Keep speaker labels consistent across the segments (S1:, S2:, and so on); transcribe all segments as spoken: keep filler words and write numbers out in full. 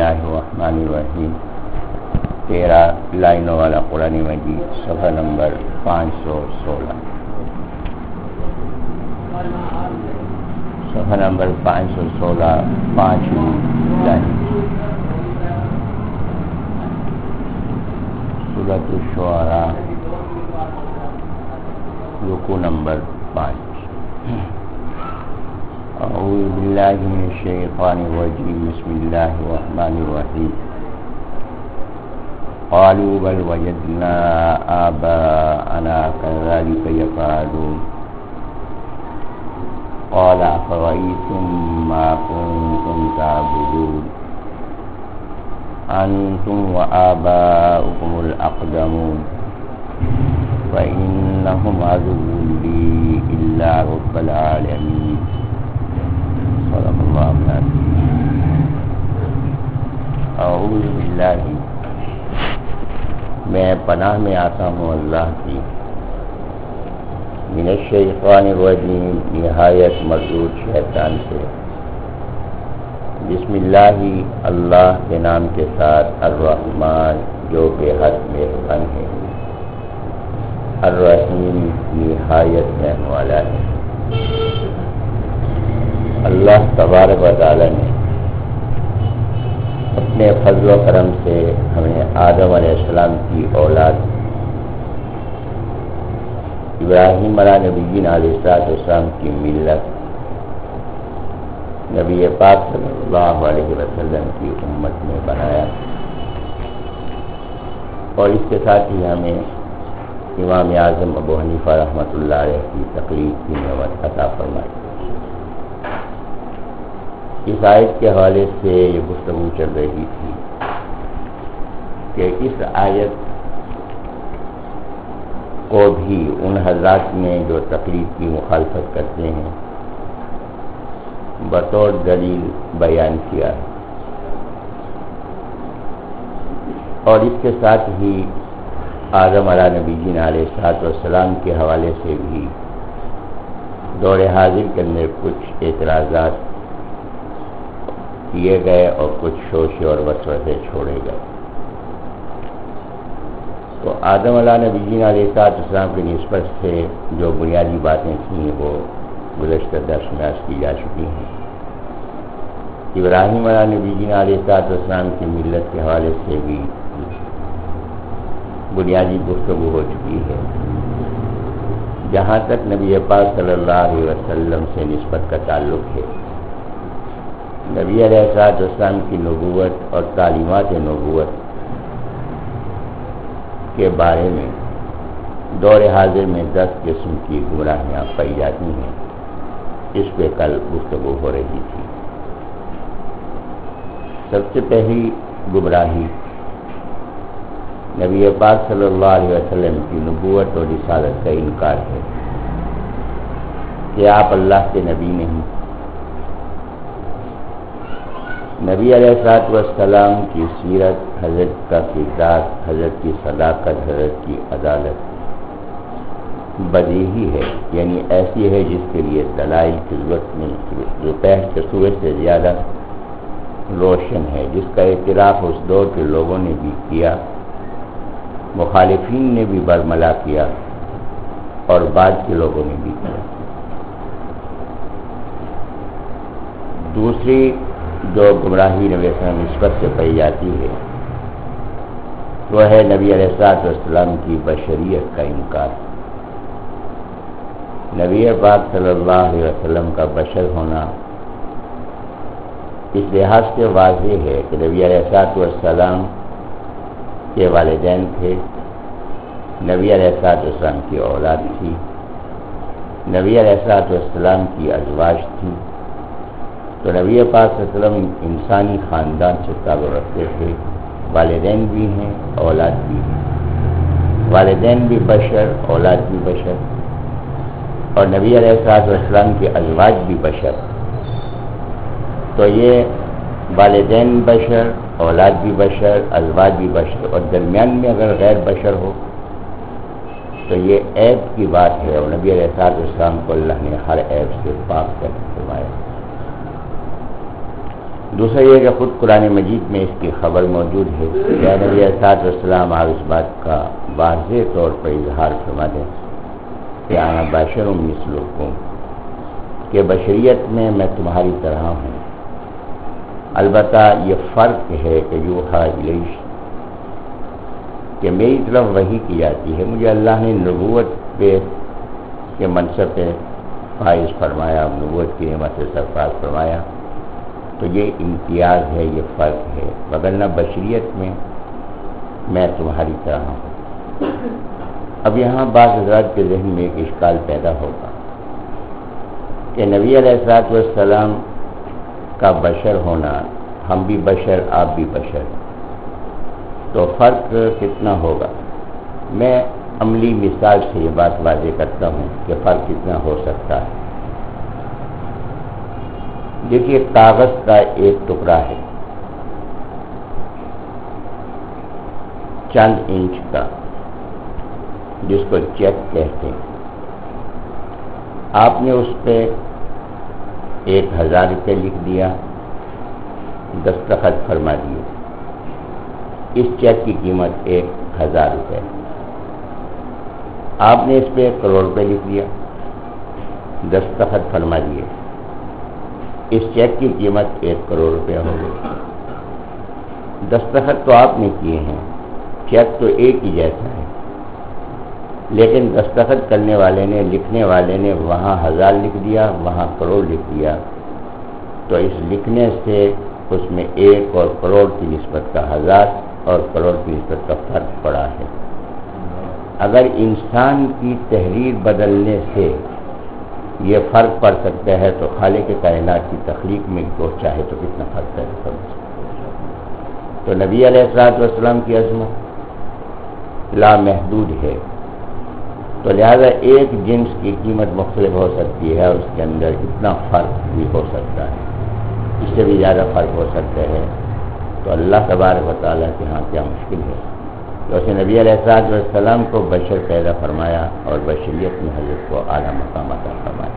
S1: اللہ الرحمن الرحیم. تیرہ لائنوں والا قرآن مجید صفحہ نمبر پانچ سو سولہ. صفحہ نمبر پانچ سو سولہ پانچویں لائن. سورۃ الشعراء رکوع نمبر پانچ. اعوذ باللہ من الشیطان الرجیم. بسم اللہ الرحمن الرحیم. قالوا بل وجدنا آباءنا كذلك يفعلون. قال أفرأيتم ما كنتم تعبدون أنتم وآباؤكم الأقدمون فإنهم عدو لي إلا رب العالمين. صدق الله العظيم. اعوذ باللہ، میں پناہ میں آتا ہوں اللہ کی، من الشیطان الرجیم، نہایت مردود شیطان سے. بسم اللہ، اللہ کے نام کے ساتھ، الرحمن جو بے حد مہربان ہے، الرحیم نہایت رحم والا ہے. اللہ تبارک و تعالی نے اپنے فضل و کرم سے ہمیں آدم علیہ السلام کی اولاد ابراہیم علیہ نبیین علیہ السلام کی ملت نبی پاک صلی اللہ علیہ وسلم کی امت میں بنایا، اور اس کے ساتھ ہی ہمیں امام اعظم ابو حنیفہ رحمۃ اللہ علیہ کی تقلید کی نعمت عطا فرمائی. اس آیت کے حوالے سے یہ گفتگو چل رہی تھی کہ اس آیت کو بھی ان حضرات نے جو تقلید کی مخالفت کرتے ہیں بطور دلیل بیان کیا ہے، اور اس کے ساتھ ہی آدم علیہ نبیین علیہ الصلوۃ والسلام کے حوالے سے بھی دور حاضر کے اندر کچھ اعتراضات کیے گئے اور کچھ شوشے اور وسوسے چھوڑے گئے. تو آدم علیہ نبیین علیہ السلام کی نسبت سے جو بنیادی باتیں تھیں وہ گزشتہ درس میں عرض کی جا چکی ہیں. ابراہیم علیہ نبیین علیہ السلام کی ملت کے حوالے سے بھی بنیادی گفتگو ہو چکی ہے. جہاں تک نبی پاک صلی اللہ علیہ وسلم سے نسبت کا تعلق ہے، نبی علیہ السلام کی نبوت اور تعلیمات نبوت کے بارے میں دور حاضر میں دس قسم کی گمراہیاں پائی جاتی ہیں. اس پہ کل گفتگو ہو رہی تھی. سب سے پہلی گمراہی نبی پاک صلی اللہ علیہ وسلم کی نبوت اور رسالت کا انکار ہے کہ آپ اللہ کے نبی نہیں. نبی علیہ الصلوۃ والسلام کی سیرت، حضرت کا کردار، حضرت کی صداقت، حضرت کی عدالت بدیہی ہے، یعنی ایسی ہے جس کے لیے دلائل کی ضرورت نہیں، جو پہلے کے سورج سے زیادہ روشن ہے، جس کا اعتراف اس دور کے لوگوں نے بھی کیا، مخالفین نے بھی برملا کیا اور بعد کے لوگوں نے بھی کیا. دوسری جو گمراہی نبی صلی اللہ علیہ وسلم نسبت سے پائی جاتی ہے وہ ہے نبی علیہ الصلوۃ والسلام کی بشریت کا انکار. نبی پاک صلی اللہ علیہ وسلم کا بشر ہونا اس لحاظ سے واضح ہے کہ نبی علیہ الصلوۃ والسلام کے والدین تھے، نبی علیہ الصلوۃ والسلام کی اولاد تھی، نبی علیہ الصلوۃ والسلام کی ازواج تھی. تو نبی پاک صلی اللہ علیہ وسلم انسانی خاندان سے تعلق رکھتے تھے، والدین بھی ہیں، اولاد بھی ہیں. والدین بھی بشر، اولاد بھی بشر، اور نبی علیہ الصلوۃ والسلام کے ازواج بھی بشر. تو یہ والدین بشر، اولاد بھی بشر، ازواج بھی بشر، اور درمیان میں اگر غیر بشر ہو تو یہ عیب کی بات ہے، اور نبی علیہ الصلوۃ والسلام کو اللہ نے ہر عیب سے پاک کر فرمایا. دوسرا یہ کہ خود قرآن مجید میں اس کی خبر موجود ہے کہ نبی علیہ السلام آپ اس بات کا واضح طور پر اظہار فرما دیں کہ انا بشر مثلکم، کہ بشریت میں میں تمہاری طرح ہوں، البتہ یہ فرق ہے کہ یوحیٰ الیہ، کہ میری طرف وحی کی جاتی ہے، مجھے اللہ نے نبوت پہ کے منصب پہ فائز فرمایا، نبوت کی نعمت سے سرفراز فرمایا، تو یہ امتیاز ہے، یہ فرق ہے، وگرنہ بشریت میں میں تمہاری طرح ہوں۔ اب یہاں بعض حضرات کے ذہن میں ایک اشکال پیدا ہوگا کہ نبی علیہ الصلوۃ والسلام کا بشر ہونا، ہم بھی بشر آپ بھی بشر، تو فرق کتنا ہوگا؟ میں عملی مثال سے یہ بات واضح کرتا ہوں کہ فرق کتنا ہو سکتا ہے۔ دیکھیے، کاغذ کا ایک ٹکڑا ہے چند انچ کا، جس کو چیک کہتے ہیں، آپ نے اس پہ ایک ہزار روپے لکھ دیا، دستخط فرما دیے، اس چیک کی قیمت ایک ہزار روپے، آپ نے اس پہ ایک کروڑ روپے لکھ دیا، دستخط فرما دیے، اس چیک کی قیمت ایک کروڑ روپے ہو گئی۔ دستخط تو آپ نے کیے ہیں، چیک تو ایک ہی جیسا ہے، لیکن دستخط کرنے والے نے، لکھنے والے نے وہاں ہزار لکھ دیا، وہاں کروڑ لکھ دیا، تو اس لکھنے سے اس میں ایک اور کروڑ کی نسبت کا ہزار اور کروڑ کی نسبت کا فرق پڑا ہے۔ اگر انسان کی تحریر بدلنے سے یہ فرق پڑ سکتا ہے تو خالق کائنات کی تخلیق میں تو چاہے تو کتنا فرق ہے۔ تو نبی علیہ الصلوۃ والسلام کی عظمت لامحدود ہے، تو لہذا ایک جنس کی قیمت مختلف ہو سکتی ہے اور اس کے اندر اتنا فرق بھی ہو سکتا ہے، اس سے بھی زیادہ فرق ہو سکتا ہے، تو اللہ تبارک و تعالیٰ کے ہاں کیا مشکل ہے۔ تو اسے نبی علیہ الصلوۃ والسلام کو بشر پیدا فرمایا اور بشریت میں حضرت کو اعلیٰ مقام عطا فرمایا۔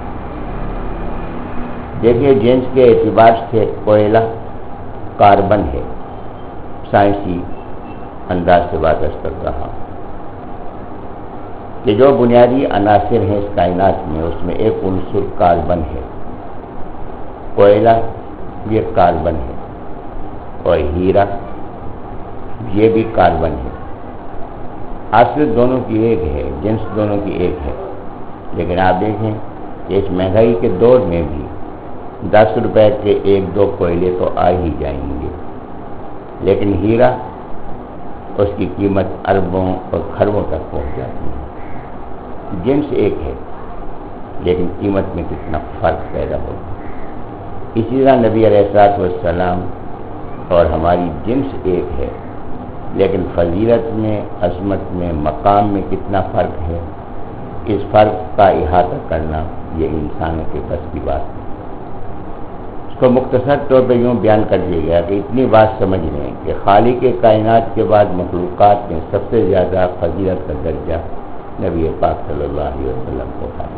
S1: دیکھیے، جنس کے اعتبار سے کوئلہ کاربن ہے، سائنسی انداز سے بات کر رہا ہوں کہ جو بنیادی عناصر ہیں اس کائنات میں، اس میں ایک عنصر کاربن ہے، کوئلہ یہ کاربن ہے، اور ہیرا یہ بھی کاربن ہے۔ اصل دونوں کی ایک ہے، جنس دونوں کی ایک ہے، لیکن آپ دیکھیں کہ اس مہنگائی کے دور میں بھی دس روپے کے ایک دو کوئلے تو آ ہی جائیں گے، لیکن ہیرا اس کی قیمت اربوں اور خربوں تک پہنچ جاتی ہے۔ جنس ایک ہے لیکن قیمت میں کتنا فرق پیدا ہوگا۔ اسی طرح نبی علیہ الصلوۃ والسلام اور ہماری جنس ایک ہے، لیکن فضیلت میں، عظمت میں، مقام میں کتنا فرق ہے، اس فرق کا احاطہ کرنا یہ انسانوں کے بس کی بات ہے۔ اس کو مختصر طور پہ یوں بیان کر دیا گیا کہ اتنی بات سمجھ لیں کہ خالق کائنات کے بعد مخلوقات میں سب سے زیادہ فضیلت کا درجہ نبی پاک صلی اللہ علیہ وسلم کو تھا۔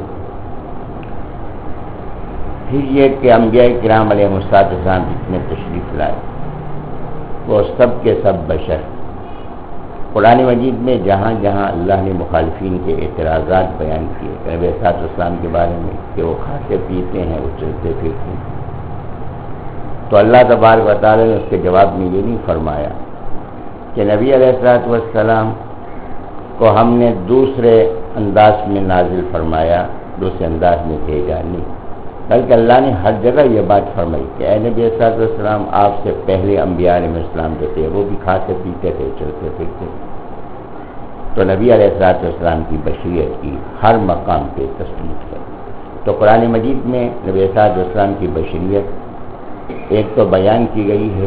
S1: پھر یہ کہ انبیاء کرام علیہ السلام جتنے تشریف لائے وہ سب کے سب بشر۔ قرآن مجید میں جہاں جہاں اللہ نے مخالفین کے اعتراضات بیان کیے نبی صلی اللہ علیہ وسلم کے بارے میں کہ وہ کھاتے پیتے ہیں، وہ چلتے پھرتے ہیں، تو اللہ تبارک و تعالیٰ نے اس کے جواب میں یہ نہیں فرمایا کہ نبی علیہ الصلوۃ والسلام کو ہم نے دوسرے انداز میں نازل فرمایا، دوسرے انداز میں بھیجا نہیں، بلکہ اللہ نے ہر جگہ یہ بات فرمائی کہ اے نبی صلی اللہ علیہ وسلم، آپ سے پہلے انبیاء علیہ السلام جو تھے وہ بھی کھاتے پیتے تھے، چلتے پھرتے، تو نبی علیہ السلام کی بشریت کی ہر مقام پہ تصدیق ہے۔ تو قرآن مجید میں نبی صلی اللہ علیہ وسلم کی بشریت ایک تو بیان کی گئی ہے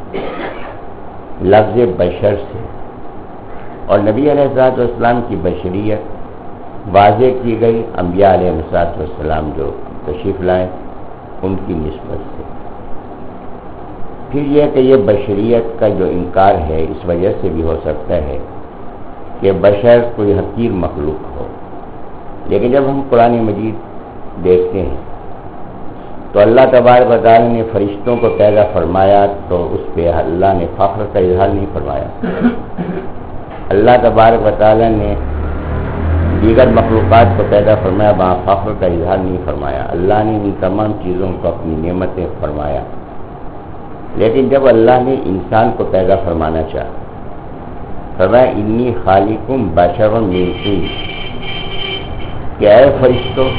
S1: لفظ بشر سے، اور نبی علیہ السلام کی بشریت واضح کی گئی انبیاء علیہ السلام جو تشریف لائے ان کی نسبت سے۔ پھر یہ کہ یہ بشریت کا جو انکار ہے اس وجہ سے بھی ہو سکتا ہے کہ بشر کوئی حقیر مخلوق ہو، لیکن جب ہم قرآن مجید دیکھتے ہیں تو تو اللہ تبارک و تعالیٰ نے فرشتوں کو پیدا فرمایا تو اس پہ اللہ نے فخر کا اظہار نہیں فرمایا. اللہ تبارک و تعالیٰ نے دیگر مخلوقات کو پیدا فرمایا، وہاں فخر کا اظہار نہیں فرمایا. اللہ نے ان تمام چیزوں کو اپنی نعمتیں فرمایا. لیکن جب اللہ نے انسان کو پیدا فرمانا چاہا، فرمایا انی خالقم بشرا من طین، کہ اے فرشتوں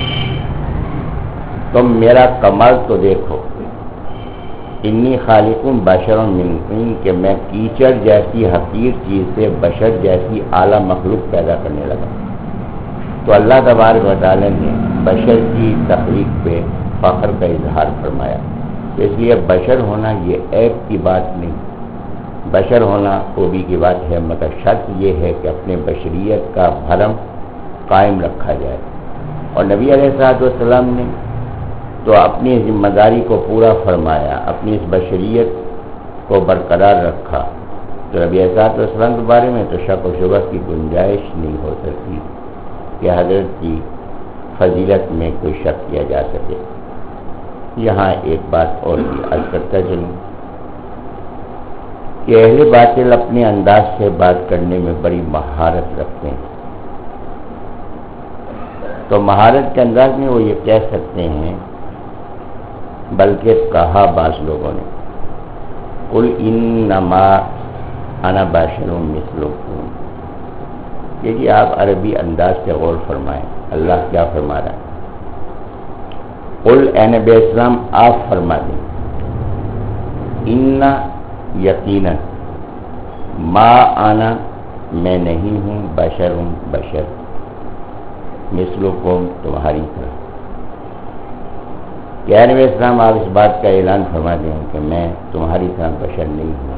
S1: تم میرا کمال تو دیکھو. انی خالقم بشرا من طین، کہ میں کیچڑ جیسی حقیر چیز سے بشر جیسی اعلیٰ مخلوق پیدا کرنے لگا. تو اللہ تبارک و تعالیٰ نے بشر کی تخلیق پہ فخر کا اظہار فرمایا. تو اس لیے بشر ہونا یہ عیب کی بات نہیں، بشر ہونا خوبی کی بات ہے، مگر شرط یہ ہے کہ اپنے بشریت کا بھرم قائم رکھا جائے. اور نبی علیہ الصلوۃ والسلام نے تو اپنی ذمہ داری کو پورا فرمایا، اپنی اس بشریت کو برقرار رکھا. تو نبی علیہ الصلوۃ والسلام کے بارے میں تو شک و شبہ کی گنجائش نہیں ہو سکتی کہ حضرت کی فضیلت میں کوئی شک کیا جا سکے. یہاں ایک بات اور بھی عرض کرتا چلوں کہ اہل باطل اپنے انداز سے بات کرنے میں بڑی مہارت رکھتے ہیں. تو مہارت کے انداز میں وہ یہ کہہ سکتے ہیں، بلکہ کہا بعض لوگوں نے قل انما انا بشر مثلکم. یہ جی آپ عربی انداز سے غور فرمائیں اللہ کیا فرما رہا ہے. قل اے نبی اسلام آپ فرما دیں، ان یقینا ما انا میں نہیں ہوں بشر بشر مثلکم تمہاری طرح. کہ نبی اسلام آپ اس بات کا اعلان فرما دیں کہ میں تمہاری طرح بشر نہیں ہوں.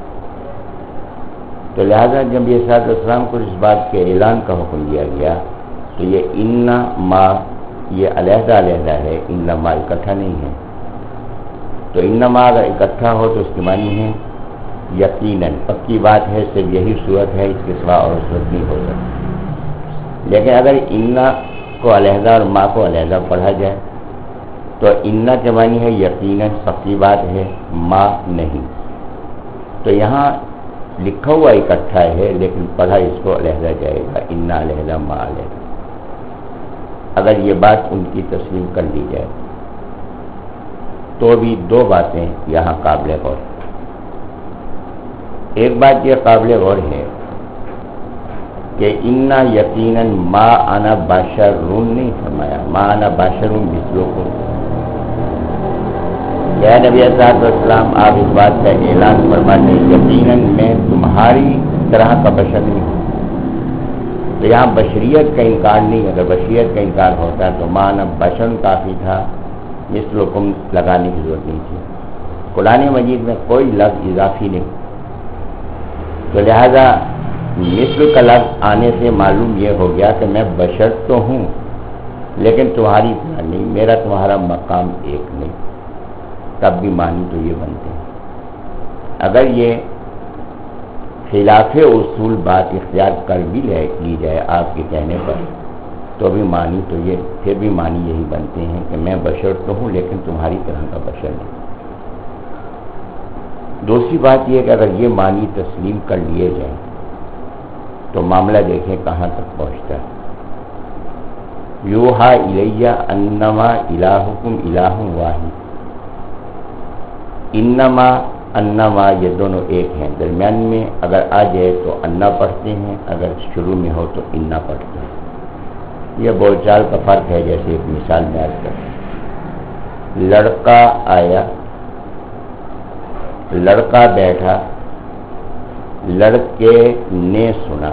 S1: تو لہذا جب یہ صلی السلام کو اس بات کے اعلان کا حکم دیا گیا تو یہ ان ما یہ علیحدہ علیحدہ ہے، ان ما اکٹھا نہیں ہے. تو ان ما اگر اکٹھا ہو تو اس کی معنی ہے یقیناً پکی بات ہے، صرف یہی صورت ہے، اس کے سوا اور صورت نہیں ہو سکتی. لیکن اگر ان کو علیحدہ اور ما کو علیحدہ پڑھا جائے تو ان کے معنی ہے یقیناً پکی بات ہے، ما نہیں. تو یہاں لکھا ہوا اکٹھا ہے لیکن پڑھا اس کو علیحدہ جائے گا، ان علیحدہ ما علیحدہ. اگر یہ بات ان کی تسلیم کر لی جائے تو بھی دو باتیں یہاں قابل غور. ایک بات یہ قابل غور ہے کہ ان یقیناً ما انا بشر نہیں فرمایا، ما انا بشر مثلکم. یا نبی صلی اللہ علیہ وسلم آپ اس بات کا اعلان فرماتے ہیں یقیناً میں تمہاری طرح کا بشر نہیں ہوں. تو یہاں بشریت کا انکار نہیں. اگر بشریت کا انکار ہوتا تو معنی بشر کافی تھا، مثلکم لگانے کی ضرورت نہیں تھی. قرآن مجید میں کوئی لفظ اضافی نہیں. تو لہذا مثل کا لفظ آنے سے معلوم یہ ہو گیا کہ میں بشر تو ہوں لیکن تمہاری طرح نہیں، میرا تمہارا مقام ایک نہیں. تب بھی معنی تو یہ بنتے ہیں. اگر یہ خلاف اصول بات اختیار کر بھی لی جائے آپ کے کہنے پر تو بھی معنی تو یہ پھر بھی معنی یہی بنتے ہیں کہ میں بشر تو ہوں لیکن تمہاری طرح کا بشر نہیں. دوسری بات یہ کہ اگر یہ معنی تسلیم کر لیے جائیں تو معاملہ دیکھیں کہاں تک پہنچتا ہے. یوحا الیہ انما الہکم الہ واحد. انما انما یہ دونوں ایک ہیں. درمیان میں اگر آ جائے تو انا پڑھتے ہیں، اگر شروع میں ہو تو انا پڑھتے ہیں. یہ بول چال کا فرق ہے. جیسے ایک مثال میں عرض کرتے ہیں، لڑکا آیا، لڑکا بیٹھا، لڑکے نے سنا.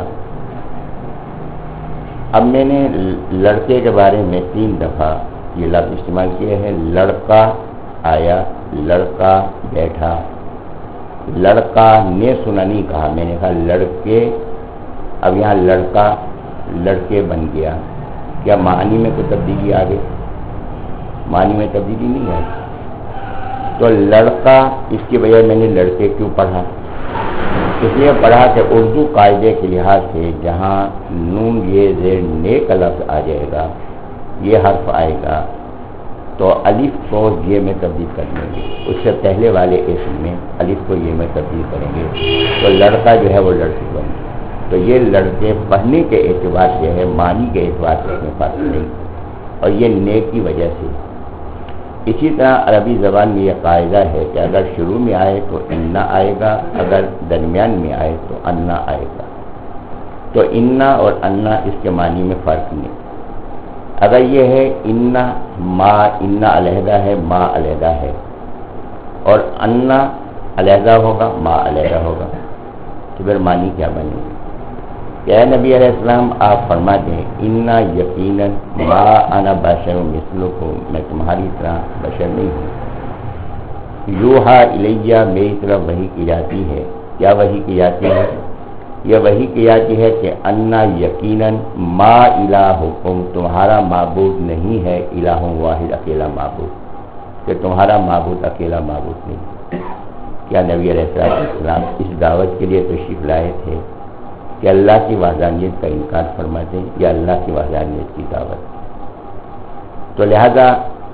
S1: اب میں نے لڑکے کے بارے میں تین دفعہ یہ لفظ استعمال کیا ہے. لڑکا آیا، لڑکا بیٹھا، لڑکا نے سنا نہیں کہا. میں نے کہا لڑکے. اب یہاں لڑکا لڑکے بن گیا. کیا معنی میں کوئی تبدیلی آ گئی؟ معنی میں تبدیلی نہیں آئی. تو لڑکا اس کی وجہ میں نے لڑکے کیوں پڑھا؟ اس لیے پڑھا کہ اردو قاعدے کے لحاظ سے جہاں نون یہ زیر نے کا لفظ آ جائے گا، یہ حرف آئے گا تو الف کو یہ میں تبدیل کر دیں گے، اس سے پہلے والے اسم میں الف کو یہ میں تبدیل کریں گے تو لڑکا جو ہے وہ لڑکی بن گے۔ تو یہ لڑکے پڑھنے کے اعتبار سے ہے، معنی کے اعتبار سے اس میں فرق نہیں، اور یہ نیک کی وجہ سے۔ اسی طرح عربی زبان میں یہ قاعدہ ہے کہ اگر شروع میں آئے تو انا آئے گا، اگر درمیان میں آئے تو انا آئے گا۔ تو انا اور انا اس کے معنی میں فرق نہیں۔ اگر یہ ہے انا ما، انا علیحدہ ہے، ما علیحدہ ہے، اور انا علیحدہ ہوگا، ما علیحدہ ہوگا، تو پھر معنی کیا بنے گا؟ کہ اے نبی علیہ السلام آپ فرما دیں انا یقیناً ما انا بشر مثلکم، میں تمہاری طرح بشر نہیں ہوں، یوحا الیہ میری طرف وحی کی جاتی ہے۔ کیا وحی کی جاتی ہے؟ یہ وحی کی جاتی ہے کہ انا یقیناً ما الہکم، تمہارا معبود نہیں ہے، الہ واحد اکیلا معبود، کہ تمہارا معبود اکیلا معبود نہیں۔ کیا نبی علیہ السلام اس دعوت کے لیے تشریف لائے تھے کہ اللہ کی وحدانیت کا انکار فرما دیں یا اللہ کی وحدانیت کی دعوت؟ تو لہذا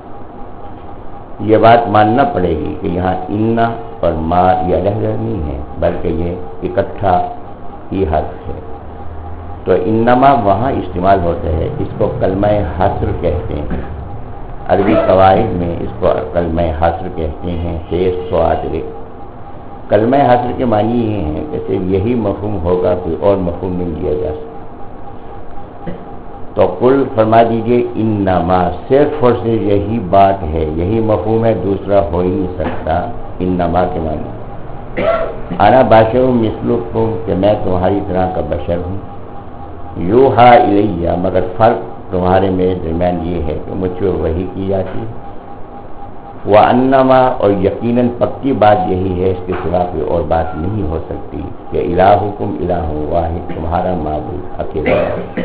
S1: یہ بات ماننا پڑے گی کہ یہاں انا اور ما یہ علیحدہ نہیں ہے، بلکہ یہ اکٹھا ہی حرف ہے۔ تو انما وہاں استعمال ہوتا ہے، اس کو کلمہ حصر کہتے ہیں، عربی قواعد میں اس کو کلمہ حصر کہتے ہیں، تیز سوادرے۔ کلمہ حصر کے معنی یہ ہیں کہ صرف یہی مفہوم ہوگا، کوئی اور مفہوم نہیں لیا جا سکتا۔ تو قل فرما دیجئے انما، صرف اور صرف یہی بات ہے، یہی مفہوم ہے، دوسرا ہو ہی نہیں سکتا انما کے معنی۔ انا بشر مثلکم، کہ میں تمہاری طرح کا بشر ہوں، یوحا الیہ، مگر فرق تمہارے میرے درمیان یہ ہے کہ مجھ کو وحی کی جاتی ہے، وانما، اور یقیناً پکی بات یہی ہے، اس کے سوا کوئی اور بات نہیں ہو سکتی کہ الہکم الہ واحد، تمہارا معبود اکیلا ہے۔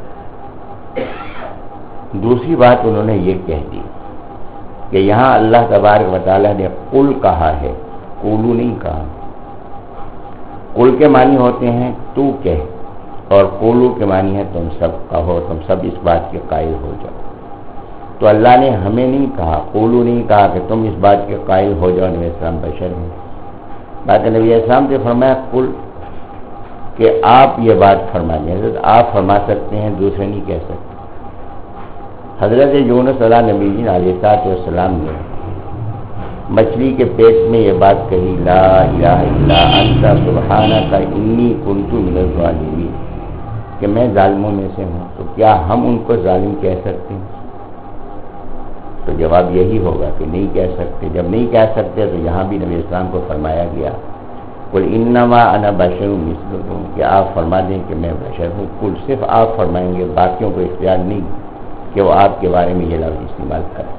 S1: دوسری بات انہوں نے یہ کہہ دی کہ یہاں اللہ تبارک و تعالیٰ نے قل کہا ہے، قولو نہیں کہا۔ قل کے معنی ہوتے ہیں تو کہہ، اور قولو کے معنی ہے تم سب کہو، تم سب اس بات کے قائل ہو جاؤ۔ تو اللہ نے ہمیں نہیں کہا، قولو نہیں کہا کہ تم اس بات کے قائل ہو جاؤ نبی اسلام بشر ہیں، بلکہ نبی اسلام سے فرمایا قل، کہ آپ یہ بات فرما دیں، حضرت آپ فرما سکتے ہیں، دوسرے نہیں کہہ سکتے۔ حضرت یونس علیہ نبی علیہ السلام نے مچھلی کے پیٹ میں یہ بات کہی، لا الہ الا انت سبحانک انی کنت من الظالمین، کہ میں ظالموں میں سے ہوں۔ تو کیا ہم ان کو ظالم کہہ سکتے ہیں؟ تو جواب یہی ہوگا کہ نہیں کہہ سکتے۔ جب نہیں کہہ سکتے تو یہاں بھی نبی اسلام کو فرمایا گیا قل انما انا بشر مثلکم، کہ آپ فرما دیں کہ میں بشر ہوں۔ قل صرف آپ فرمائیں گے، باقیوں کو اختیار نہیں کہ وہ آپ کے بارے میں یہ لفظ استعمال کریں۔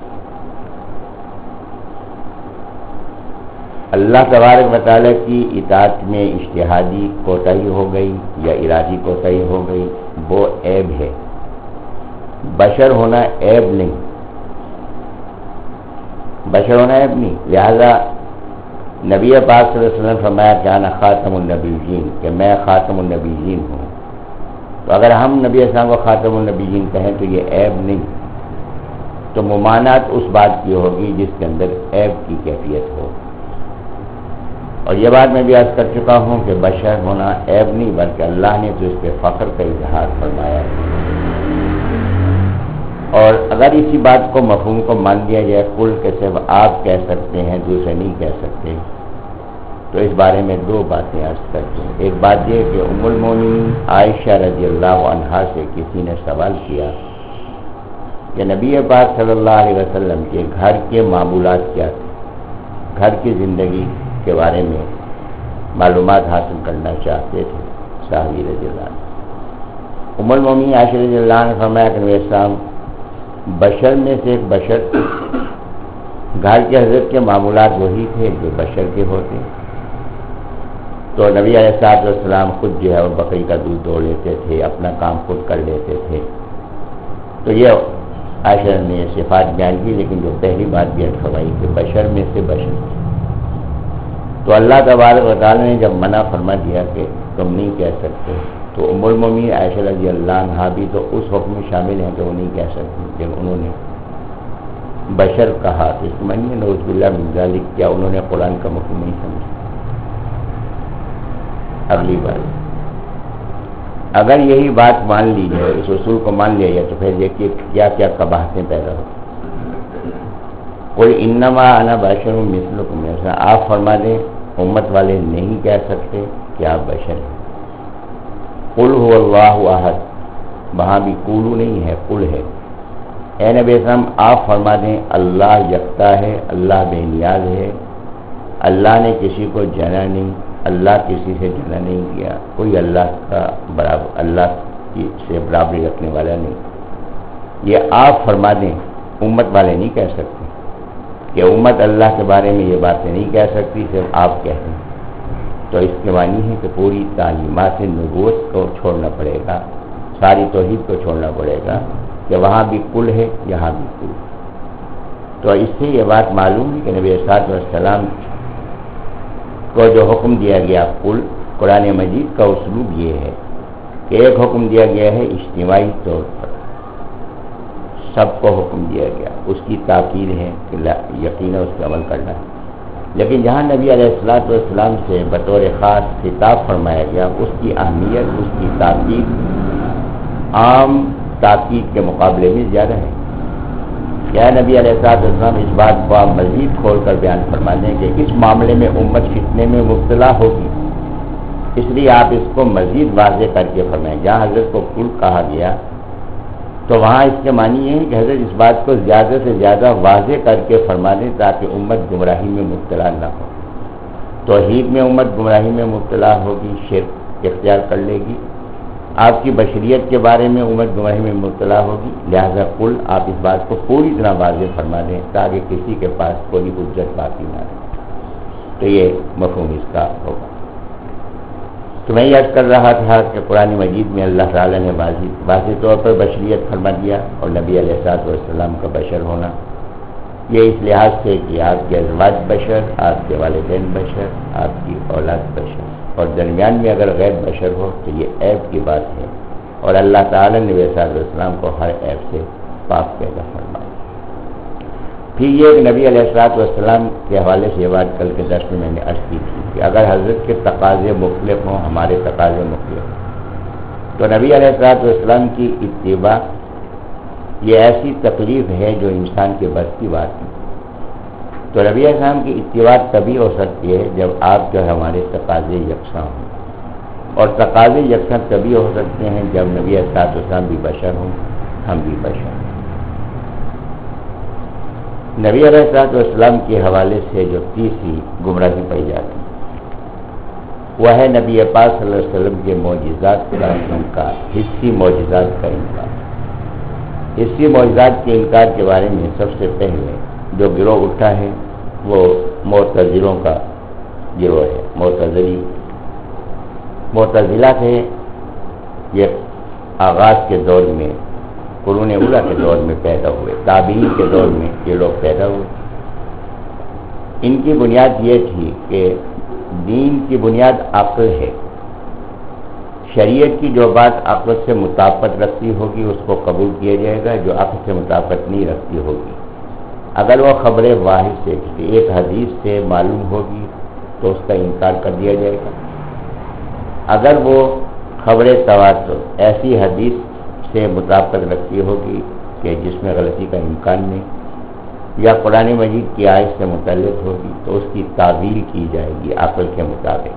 S1: اللہ تبارک و تعالیٰ کی اطاعت میں اجتہادی کوتاہی ہو گئی یا ارادی کوتاہی ہو گئی، وہ عیب ہے۔ بشر ہونا عیب نہیں، بشر ہونا عیب نہیں، لہذا نبی پاک صلی اللہ علیہ وسلم فرمایا کہ انا خاتم النبیین، کہ میں خاتم النبیین ہوں۔ تو اگر ہم نبی اسلام کو خاتم النبیین کہیں تو یہ عیب نہیں، تو ممانعت اس بات کی ہوگی جس کے اندر عیب کی کیفیت ہو۔ اور یہ بات میں بھی عرض کر چکا ہوں کہ بشر ہونا عیب نہیں، بلکہ اللہ نے تو اس پہ فخر کا اظہار فرمایا ہے۔ اور اگر اسی بات کو مفہوم کو مان لیا جائے قل کے صرف آپ کہہ سکتے ہیں، دوسرے نہیں کہہ سکتے، تو اس بارے میں دو باتیں عرض کرتے ہیں۔ ایک بات یہ کہ ام المومنین عائشہ رضی اللہ عنہا سے کسی نے سوال کیا کہ نبی پاک صلی اللہ علیہ وسلم کے گھر کے معمولات کیا تھے، گھر کی زندگی کے بارے میں معلومات حاصل کرنا چاہتے تھے صحابی رضی اللہ عنہ۔ ام المومنین عائشہ رضی اللہ عنہ نے فرمایا کہ نبی السلام بشر میں سے ایک بشر تھے، گھر کے حضرت کے معمولات وہی تھے جو بشر کے ہوتے۔ تو نبی علیہ الصلوۃ والسلام خود جو ہے وہ بکری کا دودھ دوڑ لیتے تھے، اپنا کام خود کر لیتے تھے۔ تو یہ عائشہ نے صفات بیان کی، لیکن جو پہلی بات بیان فرمائی کہ بشر میں سے بشر، تو اللہ تبارک و تعالیٰ نے جب منع فرما دیا کہ تم نہیں کہہ سکتے، تو ام المومنین عائشہ رضی اللہ عنہا بھی تو اس حکم میں شامل ہیں کہ وہ نہیں کہہ سکتی، جب انہوں نے بشر کہا تو اس میں نہیں نعوذ باللہ من ذالک، کیا انہوں نے قرآن کا مفہوم نہیں سمجھا؟ اگلی بات اگر یہی بات مان لی جائے، اس اصول کو مان لیا جائے، تو پھر دیکھیے کیا کیا قباحتیں پیدا ہوتی۔ قل انما انا بشر مثلکم، ایسا آپ فرما دیں امت والے نہیں کہہ سکتے کہ آپ بشر ہیں۔ قل هو اللہ احد، وہاں بھی قولو نہیں ہے، قل ہے۔ اے نبی اسلام آپ فرما دیں اللہ یکتا ہے، اللہ بے نیاز ہے، اللہ نے کسی کو جنا نہیں، اللہ کسی سے جنا نہیں کیا، کوئی اللہ کا برابر اللہ کی سے برابری رکھنے والا نہیں۔ یہ آپ فرما دیں، امت والے نہیں کہہ سکتے کہ امت اللہ کے بارے میں یہ باتیں نہیں کہہ سکتی، صرف آپ کہتے ہیں۔ تو اس کے معنی ہے کہ پوری تعلیمات نبوت کو چھوڑنا پڑے گا، ساری توحید کو چھوڑنا پڑے گا کہ وہاں بھی کل ہے، یہاں بھی کل۔ تو اس سے یہ بات معلوم ہے کہ نبی صلی اللہ علیہ وسلم کو جو حکم دیا گیا کل، قرآن مجید کا اسلوب یہ ہے کہ ایک حکم دیا گیا ہے اجتماعی طور پر، سب کو حکم دیا گیا، اس کی تاکید ہے کہ یقینا اس پہ عمل کرنا ہے۔ لیکن جہاں نبی علیہ الصلوۃ والسلام سے بطور خاص خطاب فرمایا گیا، اس کی اہمیت، اس کی تاکید عام تاکید کے مقابلے میں زیادہ ہے۔ کیا نبی علیہ السلام اس بات کو آپ مزید کھول کر بیان فرما دیں کہ اس معاملے میں امت فتنے میں مبتلا ہوگی، اس لیے آپ اس کو مزید واضح کر کے فرمائیں۔ جہاں حضرت کو کل کہا گیا تو وہاں اس کے معنی یہ ہے کہ حضرت اس بات کو زیادہ سے زیادہ واضح کر کے فرما دیں تاکہ امت گمراہی میں مبتلا نہ ہو۔ توحید میں امت گمراہی میں مبتلا ہوگی، شرک اختیار کر لے گی، آپ کی بشریت کے بارے میں امت گمراہی میں مبتلا ہوگی، لہذا کل آپ اس بات کو پوری طرح واضح فرما دیں تاکہ کسی کے پاس کوئی حجت باقی نہ رہے۔ تو یہ مفہوم اس کا ہوگا۔ تو میں یاد کر رہا تھا کہ قرآن مجید میں اللہ تعالیٰ نے واضح واضح طور پر بشریت فرما دیا، اور نبی علیہ الصلوۃ والسلام کا بشر ہونا یہ اس لحاظ سے کہ آپ کے ازواج بشر، آپ کے والدین بشر، آپ کی اولاد بشر، اور درمیان میں اگر غیر بشر ہو تو یہ عیب کی بات ہے، اور اللہ تعالیٰ نے نبی صلی اللہ علیہ وسلم کو ہر عیب سے پاک پیدا فرمایا۔ پھر یہ کہ نبی علیہ الصلوۃ والسلام کے حوالے سے یہ بات کل کے درس میں میں نے عرض کی تھی کہ اگر حضرت کے تقاضے مختلف ہوں، ہمارے تقاضے مختلف ہوں، تو نبی علیہ الصلوۃ والسلام کی اتباع یہ ایسی تکلیف ہے جو انسان کے بس کی بات نہیں۔ تو نبی علیہ السلام کی اتباع تبھی ہو سکتی ہے جب آپ جو ہے ہمارے تقاضے یکساں ہوں، اور تقاضے یکساں تبھی ہو سکتے ہیں جب نبی علیہ السلام بھی بشر ہوں، ہم بھی بشر ہوں۔ نبی علیہ السلام کے حوالے سے جو تیسری گمراہی پائی جاتی ہے وہ ہے نبی پاک صلی اللہ علیہ وسلم کے معجزات کا انکار، حصی معجزات کا انکار۔ حصی معجزات کے انکار کے بارے میں سب سے پہلے جو گروہ اٹھا ہے وہ معتزلوں کا گروہ ہے۔ معتزلی معتزلہ تھے، یہ آغاز کے دور میں، قرون اولیٰ کے دور میں پیدا ہوئے، تابعین کے دور میں یہ لوگ پیدا ہوئے۔ ان کی بنیاد یہ تھی کہ دین کی بنیاد عقل ہے، شریعت کی جو بات عقل سے مطابقت رکھتی ہوگی اس کو قبول کیا جائے گا، جو عقل سے مطابقت نہیں رکھتی ہوگی اگر وہ خبر واحد سے ایک حدیث سے معلوم ہوگی تو اس کا انکار کر دیا جائے گا۔ اگر وہ خبر تواتر ایسی حدیث سے مطابقت رکھتی ہوگی کہ جس میں غلطی کا امکان نہیں، یا قرآن مجید کی آیت سے متعلق ہوگی تو اس کی تعویل کی جائے گی عقل کے مطابق۔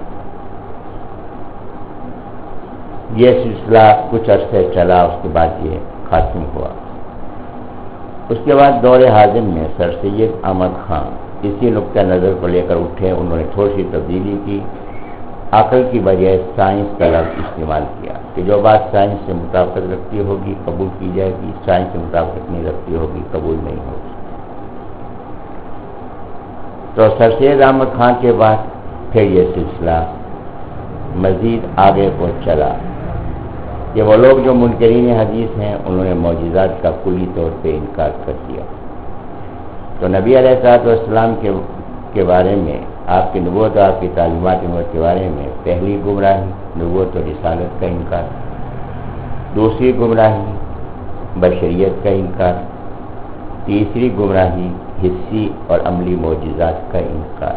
S1: یہ سلسلہ کچھ عرصے چلا، اس کے بعد یہ ختم ہوا۔ اس کے بعد دور حازم میں سر سید احمد خان اسی نقطہ نظر کو لے کر اٹھے، انہوں نے تھوڑی سی تبدیلی کی، عقل کی بجائے سائنس کا لفظ استعمال کیا کہ جو بات سائنس سے مطابقت رکھتی ہوگی قبول کی جائے گی، سائنس سے مطابقت نہیں رکھتی ہوگی قبول نہیں ہوگی۔ تو سر سید احمد خان کے بعد پھر یہ سلسلہ مزید آگے کو چلا کہ وہ لوگ جو منکرین حدیث ہیں انہوں نے معجزات کا کلی طور پہ انکار کر دیا۔ تو نبی علیہ الصلوۃ والسلام کے کے بارے میں، آپ کی نبوت اور آپ کی تعلیمات نبوت کے بارے میں پہلی گمراہی نبوت اور رسالت کا انکار، دوسری گمراہی بشریت کا انکار، تیسری گمراہی حسی اور عملی معجزات کا انکار.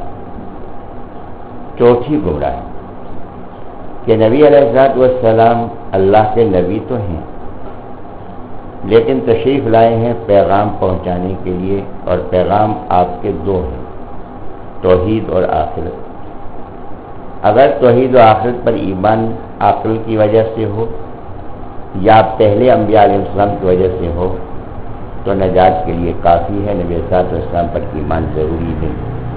S1: چوتھی گمراہی کہ نبی علیہ الصلوۃ والسلام اللہ کے نبی تو ہیں لیکن تشریف لائے ہیں پیغام پہنچانے کے لیے، اور پیغام آپ کے دو ہیں، توحید اور آخرت. اگر توحید و آخرت پر ایمان عقل کی وجہ سے ہو یا پہلے انبیاء علیہ السلام کی وجہ سے ہو تو نجات کے لیے کافی ہے، نبی صلی اللہ علیہ وسلم پر ایمان ضروری نہیں.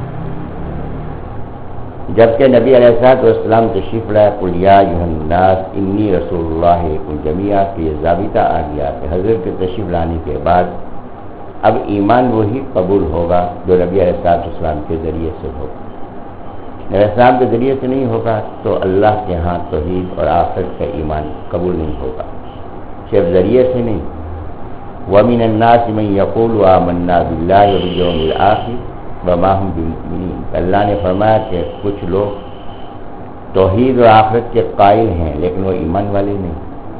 S1: جبکہ نبی علیہ الصلوۃ والسلام تشریف لائے قل یا ایھا الناس انی رسول اللہ الیکم جمیعا کہ یہ ضابطہ آ گیا کہ حضرت کے تشریف لانے کے بعد اب ایمان وہی قبول ہوگا جو نبی علیہ الصلوۃ والسلام کے ذریعے سے ہوگا. نبی علیہ السلام کے ذریعے سے نہیں ہوگا تو اللہ کے ہاں توحید اور آخرت کا ایمان قبول نہیں ہوگا، صرف ذریعے سے نہیں. وَمِنَ النَّاسِ مَن يَقُولُ آمَنَّا بِاللَّهِ وَبِالْيَوْمِ الْآخِرِ وَمَا هُم بِمُؤْمِنِينَ. اللہ نے فرمایا کہ کچھ لوگ توحید اور آخرت کے قائل ہیں لیکن وہ ایمان والے نہیں.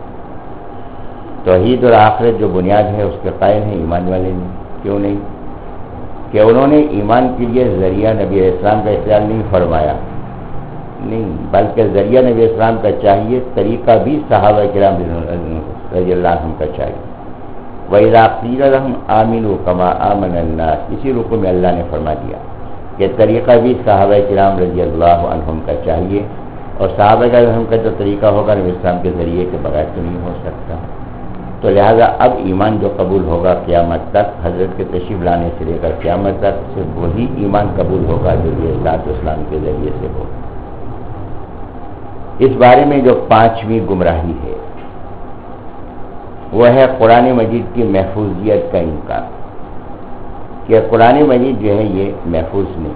S1: توحید اور آخرت جو بنیاد ہے اس کے قائل ہیں، ایمان والے نہیں. کیوں نہیں؟ کہ انہوں نے ایمان کے لیے ذریعہ نبی علیہ السلام کا اختیار نہیں فرمایا، نہیں، بلکہ ذریعہ نبی علیہ السلام کا چاہیے، طریقہ بھی صحابہ کرام رضی اللہ عنہم کا چاہیے. وَإِذَا قِيلَ لَهُمْ آمِنُوا كَمَا آمَنَ النَّاسُ، اسی رکوع میں اللہ نے فرما دیا کہ طریقہ بھی صحابہ کرام رضی اللہ عنہم کا چاہیے، اور صحابہ کرام کا جو طریقہ ہوگا نبی اسلام کے ذریعے کے بغیر تو نہیں ہو سکتا. تو لہذا اب ایمان جو قبول ہوگا قیامت تک، حضرت کے تشریف لانے سے لے کر قیامت تک، صرف وہی ایمان قبول ہوگا جو نبی اسلام کے ذریعے سے ہو. اس بارے میں جو پانچویں گمراہی ہے وہ ہے قرآن مجید کی محفوظیت کا انکار، کہ قرآن مجید جو ہے یہ محفوظ نہیں.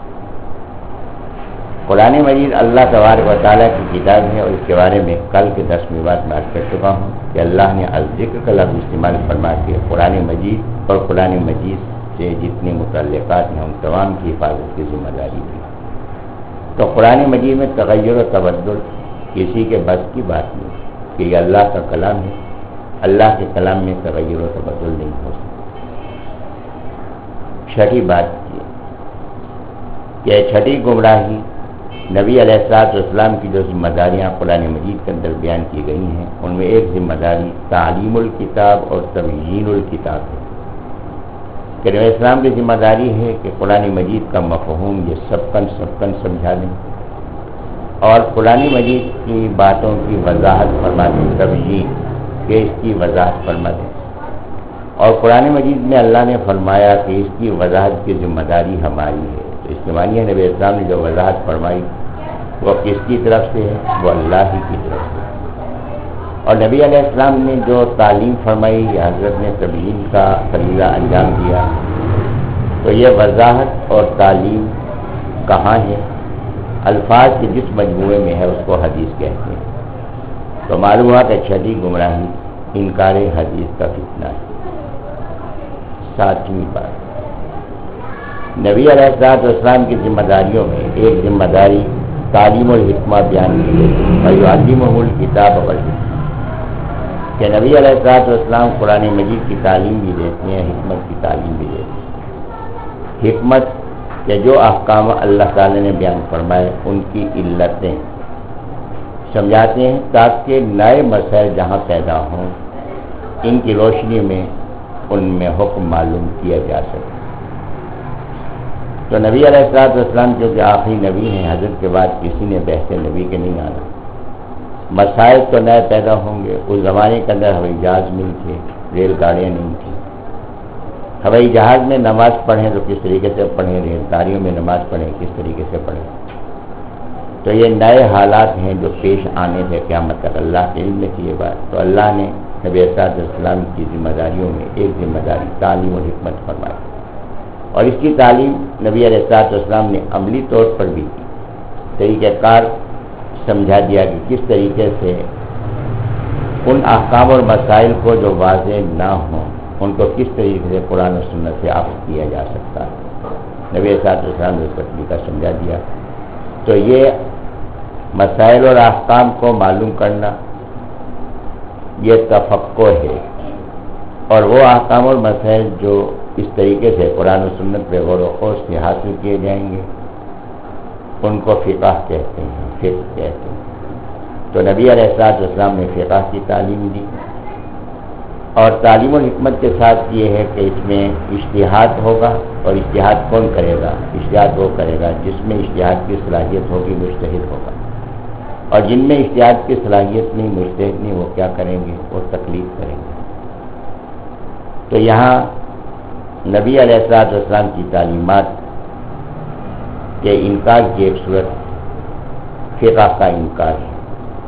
S1: قرآن مجید اللہ تبارک و تعالیٰ کی کتاب ہے، اور اس کے بارے میں کل کے درس میں بات بات کر چکا ہوں کہ اللہ نے الذکر کا لفظ استعمال فرما کے قرآن مجید اور قرآن مجید سے جتنے متعلقات ہیں ان تمام کی حفاظت کی ذمہ داری دی. تو قرآن مجید میں تغیر و تبدل کسی کے بس کی بات نہیں کہ یہ اللہ کا کلام ہے، اللہ کے کلام میں تغیر و تبدل نہیں ہو سکتا. چھٹی بات یہ کہ چھٹی گمراہی نبی علیہ الصلوۃ والسلام کی جو ذمہ داریاں قرآن مجید کے اندر بیان کی گئی ہیں ان میں ایک ذمہ داری تعلیم الکتاب اور تبیین الکتاب ہے. کہ نبی اسلام کی ذمہ داری ہے کہ قرآن مجید کا مفہوم یہ سبکن سبکن سمجھا دیں اور قرآن مجید کی باتوں کی وضاحت فرما دیں، تبیین کہ اس کی وضاحت فرما دیں. اور قرآن مجید میں اللہ نے فرمایا کہ اس کی وضاحت کی ذمہ داری ہماری ہے. تو اس کے معنی ہے نبی اسلام نے جو وضاحت فرمائی وہ کس کی طرف سے ہے؟ وہ اللہ ہی کی طرف سے. اور نبی علیہ السلام نے جو تعلیم فرمائی یا حضرت نے تبیین کا فریضہ انجام دیا، تو یہ وضاحت اور تعلیم کہاں ہے؟ الفاظ کے جس مجموعے میں ہے اس کو حدیث کہتے ہیں. تو معلوم ہوا کہ چھٹی گمراہی انکار حدیث کا فتنہ ہے. ساتویں بات، نبی علیہ الصلوۃ والسلام کی ذمہ داریوں میں ایک ذمہ داری تعلیم الحکمہ بیان کی گئی ہے، وَيُعَلِّمُهُ الْكِتَابَ وَالْحِکمہ، کہ نبی علیہ الصلوۃ والسلام قرآن مجید کی تعلیم بھی دیتے ہیں، حکمت کی تعلیم بھی دیتے ہیں. حکمت کہ جو احکام اللہ تعالی نے بیان فرمائے ان کی علتیں سمجھاتے ہیں تاکہ نئے مسائل جہاں پیدا ہوں ان کی روشنی میں ان میں حکم معلوم کیا جا سکے. تو نبی علیہ الصلوۃ والسلام جو کہ آخری نبی ہیں، حضرت کے بعد کسی نے بحث نبی کے نہیں آنا. مسائل تو نئے پیدا ہوں گے. اس زمانے کے اندر ہوائی جہاز نہیں تھے، ریل گاڑیاں نہیں تھیں. ہوائی جہاز میں نماز پڑھیں تو کس طریقے سے پڑھیں، ریل گاڑیوں میں نماز پڑھیں کس طریقے سے پڑھیں. تو یہ نئے حالات ہیں جو پیش آنے تھے قیامت تک. اللہ کے علم میں تھی یہ بات. تو اللہ نے نبی صلی اللہ علیہ وسلم کی ذمہ داریوں میں ایک ذمہ داری تعلیم و حکمت فرمائی، اور اس کی تعلیم نبی علیہ الصلوۃ والسلام نے عملی طور پر بھی کی. طریقہ کار سمجھا دیا کہ کس طریقے سے ان احکام اور مسائل کو جو واضح نہ ہوں ان کو کس طریقے سے قرآن و سنت سے عقل کیا جا سکتا ہے. نبی صلی اللہ علیہ وسلم نے اس کا طریقہ سمجھا دیا. تو یہ مسائل اور احکام کو معلوم کرنا یہ تفقہ ہے، اور وہ احکام اور مسائل جو اس طریقے سے قرآن و سنت پہ غور و خوض سے حاصل کیے جائیں گے، ان کو فقہ کہتے ہیں، فقہ کہتے ہیں۔ تو نبی علیہ الصلوۃ والسلام نے فقہ کی تعلیم دی، اور تعلیم و حکمت کے ساتھ یہ ہے کہ اس میں اجتہاد ہوگا، اور اجتہاد کون کرے گا؟ اجتہاد وہ کرے گا جس میں اجتہاد کی صلاحیت ہوگی، مجتہد ہوگا، اور جن میں اجتہاد کی صلاحیت نہیں، مجتہد نہیں، وہ کیا کریں گے؟ وہ تقلید کریں گے۔ تو یہاں نبی علیہ الصلوۃ والسلام کی تعلیمات کے انکار کی ایک صورت فقہ کا انکار ہے۔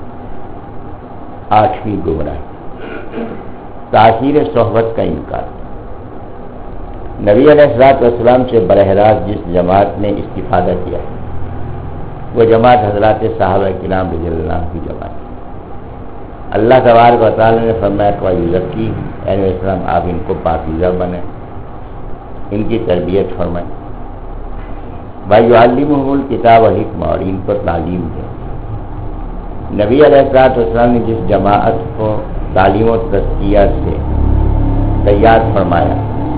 S1: آٹھویں گمراہی، تاثیر صحبت کا انکار۔ نبی علیہ الصلوۃ والسلام سے براہ راست جس جماعت نے استفادہ کیا ہے وہ جماعت حضرات صحابہ کرام رضی اللہ عنہ کی جماعت ہے۔ اللہ تبارک و تعالی نے فرمایا کہ یزکی، اے نبی السلام آپ ان کو پاکیزہ بنائیں، ان کی تربیت فرمائیں، وَيُعَلِّمُهُمُ الْكِتَابَ وَالْحِکْمَةَ، اور ان کو تعلیم دیں۔ نبی علیہ الصلوۃ والسلام نے جس جماعت کو تعلیم و تزکیہ سے تیار فرمایا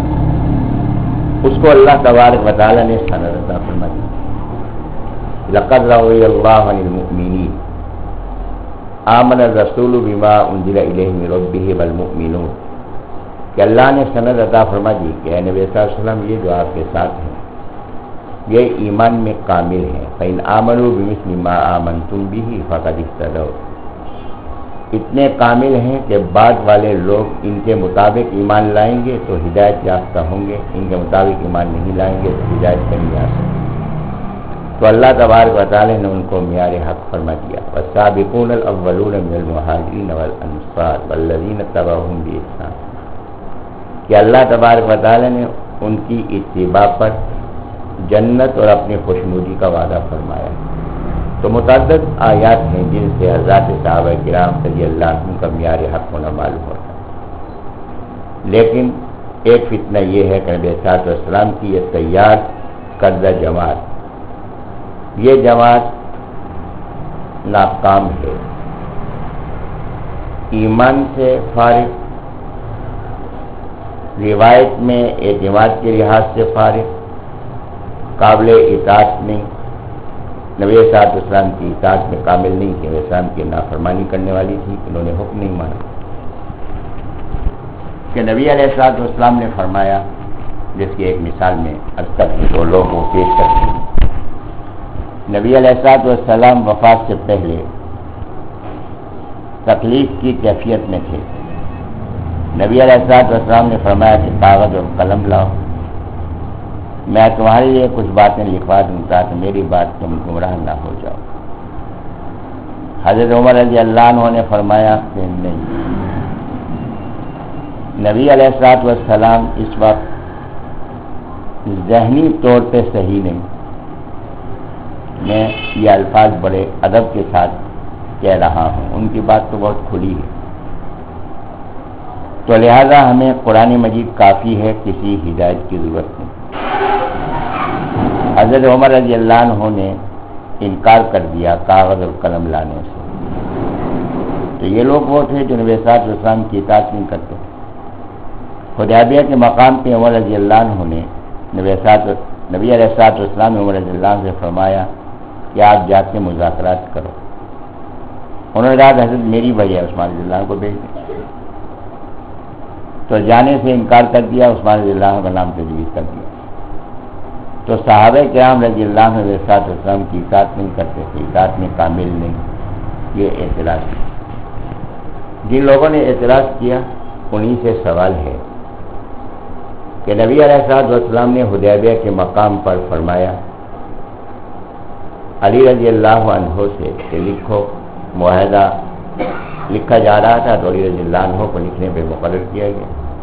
S1: اس کو اللہ تبارک و تعالی نے سند عطا فرمائی۔ لَقَدْ رَضِيَ اللَّهُ عَنِ الْمُؤْمِنِينَ آمَنَ الرَّسُولُ بِمَا أُنزِلَ إِلَيْهِ مِن رَّبِّهِ وَالْمُؤْمِنُونَ، کہ اللہ نے سند عطا فرما دی کہ اے نبی صلی اللہ علیہ وسلم یہ جو آپ کے ساتھ ہیں یہ ایمان میں کامل ہے، فَإِنْ آمَنُوا بِمِثْلِ مَا آمَنْتُمْ بِهِ فَقَدِ اهْتَدَوْا، اتنے کامل ہیں کہ بعد والے لوگ ان کے مطابق ایمان لائیں گے تو ہدایت یافتہ ہوں گے، ان کے مطابق ایمان نہیں لائیں گے تو ہدایت پر نہیں آ سکتے۔ تو اللہ تبارک و تعالی نے ان کو معیار حق فرما دیا، وَالسَّابِقُونَ الْأَوَّلُونَ مِنَ الْمُهَاجِرِينَ وَالْأَنصَارِ وَالَّذِينَ اتَّبَعُوهُم بِإِحْسَانٍ، کہ اللہ تبارک و تعالی نے ان کی اتباع پر جنت اور اپنی خوشنودی کا وعدہ فرمایا۔ تو متعدد آیات ہیں جن سے حضرات صحابہ کرام رضی اللہ عنہ کا معیار حق ہونا معلوم ہوتا ہے، لیکن ایک فتنہ یہ ہے کہ نبی صلی اللہ علیہ وسلم کی یہ تیار کردہ جماعت، یہ جماعت ناکام ہے، ایمان سے فارغ، روایت میں اعتماد کے لحاظ سے فارغ، قابل اطاعت نہیں، نبی صلی اللہ علیہ وسلم کی اطاعت میں کامل نہیں کہ نبی السلام کی نافرمانی کرنے والی تھی، انہوں نے حکم نہیں مانا۔ کہ نبی علیہ السلام نے فرمایا، جس کی ایک مثال میں اکثر دو لوگ وہ پیش کرتے ہیں، نبی علیہ السلام وفات سے پہلے تکلیف کی کیفیت میں تھے۔ نبی علیہ السلام نے فرمایا کہ کاغذ اور قلم لاؤ، میں تمہارے لیے کچھ باتیں لکھوا دوں تاکہ میری بات تم گمراہ نہ ہو جاؤ۔ حضرت عمر رضی اللہ عنہ نے فرمایا کہ نہیں، نبی علیہ الصلوۃ والسلام اس وقت ذہنی طور پہ صحیح نہیں، میں یہ الفاظ بڑے ادب کے ساتھ کہہ رہا ہوں، ان کی بات تو بہت کھلی ہے، تو لہذا ہمیں قرآن مجید کافی ہے، کسی ہدایت کی ضرورت نہیں۔ حضرت عمر رضی اللہ عنہ نے انکار کر دیا کاغذ اور قلم لانے سے، تو یہ لوگ وہ تھے جو نبی صلی اللہ علیہ وسلم کی اطاعت نہیں کرتے۔ حدیبیہ کے مقام پہ عمر رضی اللہ عنہ نے نبی نبی علیہ السلام نے عمر رضی اللہ عنہ سے فرمایا کہ آپ جا کے مذاکرات کرو۔ انہوں نے کہا کہ حضرت میری وجہ عثمان رضی اللہ عنہ کو بھیج دیں، تو جانے سے انکار کر دیا، عثمان رضی اللہ عنہ کا نام تجویز کر دیا۔ تو صحابہ کرام رضی اللہ عنہ علیہ السلام کی اطاعت نہیں کرتے تھے، اطاعت میں کامل نہیں، یہ اعتراض ہے۔ جن لوگوں نے اعتراض کیا انہی سے سوال ہے کہ نبی علیہ السلام نے حدیبیہ کے مقام پر فرمایا علی رضی اللہ عنہ سے کہ لکھو، معاہدہ لکھا جا رہا تھا تو علی رضی اللہ عنہ کو لکھنے پہ مقرر کیا گیا،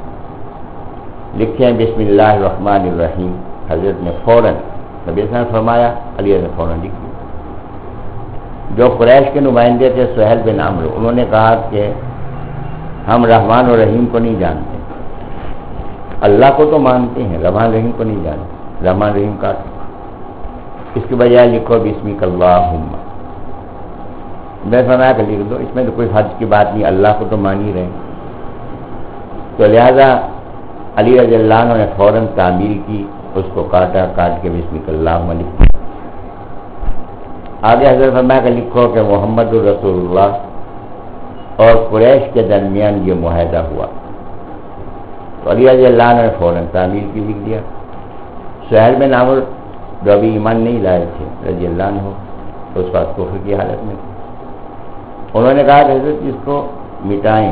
S1: لکھیں بسم اللہ الرحمن الرحیم، حضرت نے فوراً نبی صلی اللہ علیہ وسلم نے فرمایا، علی نے فوراً لکھ دیا۔ جو قریش کے نمائندے تھے سہیل بن عمرو، انہوں نے کہا کہ ہم رحمان اور رحیم کو نہیں جانتے، اللہ کو تو مانتے ہیں، رحمان رحیم کو نہیں جانتے، رحمان رحیم کا اس کی بجائے لکھو بسمک اللہم۔ میں فرمایا کہ لکھ دو، اس میں تو کوئی حج کی بات نہیں، اللہ کو تو مان ہی رہے۔ تو لہذا علی رضی اللہ عنہ نے فوراً تعمیل کی، اس کو کاٹا، کاٹ کے بسم اللہ لکھا۔ آگے حضرت فرمایا کہ لکھو کہ محمد الرسول اللہ اور قریش کے درمیان یہ معاہدہ ہوا۔ تو علی رضی اللہ عنہ نے فوراً تعمیل کی، لکھ دیا۔ سہیل بن عمرو جو ابھی ایمان نہیں لائے تھے رضی اللہ عنہ، اس وقت کفر کی حالت میں تھے، انہوں نے کہا کہ حضرت اس کو مٹائیں،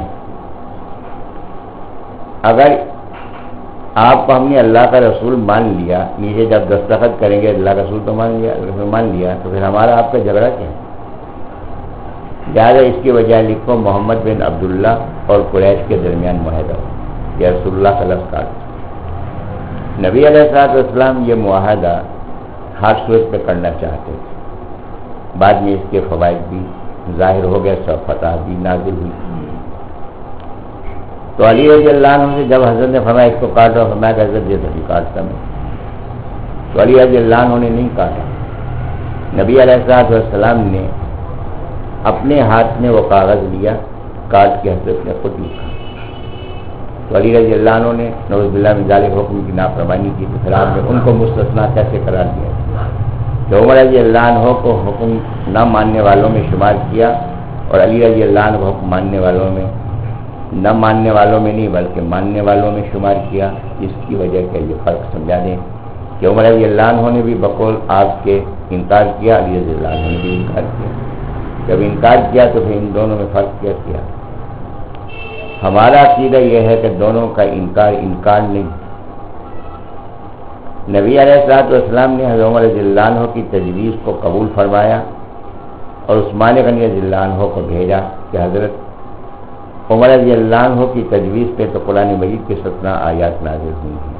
S1: اگر آپ کو ہم نے اللہ کا رسول مان لیا، نیچے جب دستخط کریں گے اللہ کا رسول تو مان لیا، رسول مان لیا تو پھر ہمارا آپ کا جھگڑا کیا ہے؟ لہٰذا اس کی وجہ لکھو محمد بن عبداللہ اور قریش کے درمیان معاہدہ ہو، یا رسول اللہ کا لفظ کاٹ۔ نبی علیہ الصلوۃ والسلام یہ معاہدہ ہر صورت پہ کرنا چاہتے تھے، بعد میں اس کے فوائد بھی ظاہر ہو گئے، سب فتح بھی نازل ہوئی۔ تو علی رضی اللہ عنہ سے جب حضرت نے فرمایا اس کو کاٹو، فرمایا کہ حضرت یہ نہیں کاٹتا میں، تو علی رضی اللہ عنہ نے نہیں کاٹا۔ نبی علیہ الصلوۃ والسلام نے اپنے ہاتھ میں وہ کاغذ لیا، کاٹ کے حضرت نے خود لکھا۔ تو علی رضی اللہ عنہ نے نعوذ باللہ من ذالک حکم کی نافرمانی کی، تو پھر آپ نے ان کو مستثنا کیسے قرار دیا کہ عمر رضی اللہ عنہ کو حکم نہ ماننے والوں میں شمار کیا اور علی رضی اللہ عنہ کو حکم ماننے والوں میں، نہ ماننے والوں میں نہیں بلکہ ماننے والوں میں شمار کیا۔ اس کی وجہ کہ یہ فرق سمجھا دیں کہ عمر رضی اللہ عنہ نے بھی بقول آپ کے انکار کیا، علی رضی اللہ عنہ نے بھی انکار کیا۔ جب انکار کیا تو پھر ان دونوں میں فرق کیا کیا؟ ہمارا عقیدہ یہ ہے کہ دونوں کا انکار انکار نہیں۔ نبی علیہ الصلوۃ والسلام نے حضرت عمر رضی اللہ عنہ کی تجویز کو قبول فرمایا اور عثمان غنی رضی اللہ عنہ کو بھیجا کہ حضرت عمر رضی اللہ عنہ کی تجویز پہ تو قرآن مجید کے سترہ آیات نازل ہوئی ہیں۔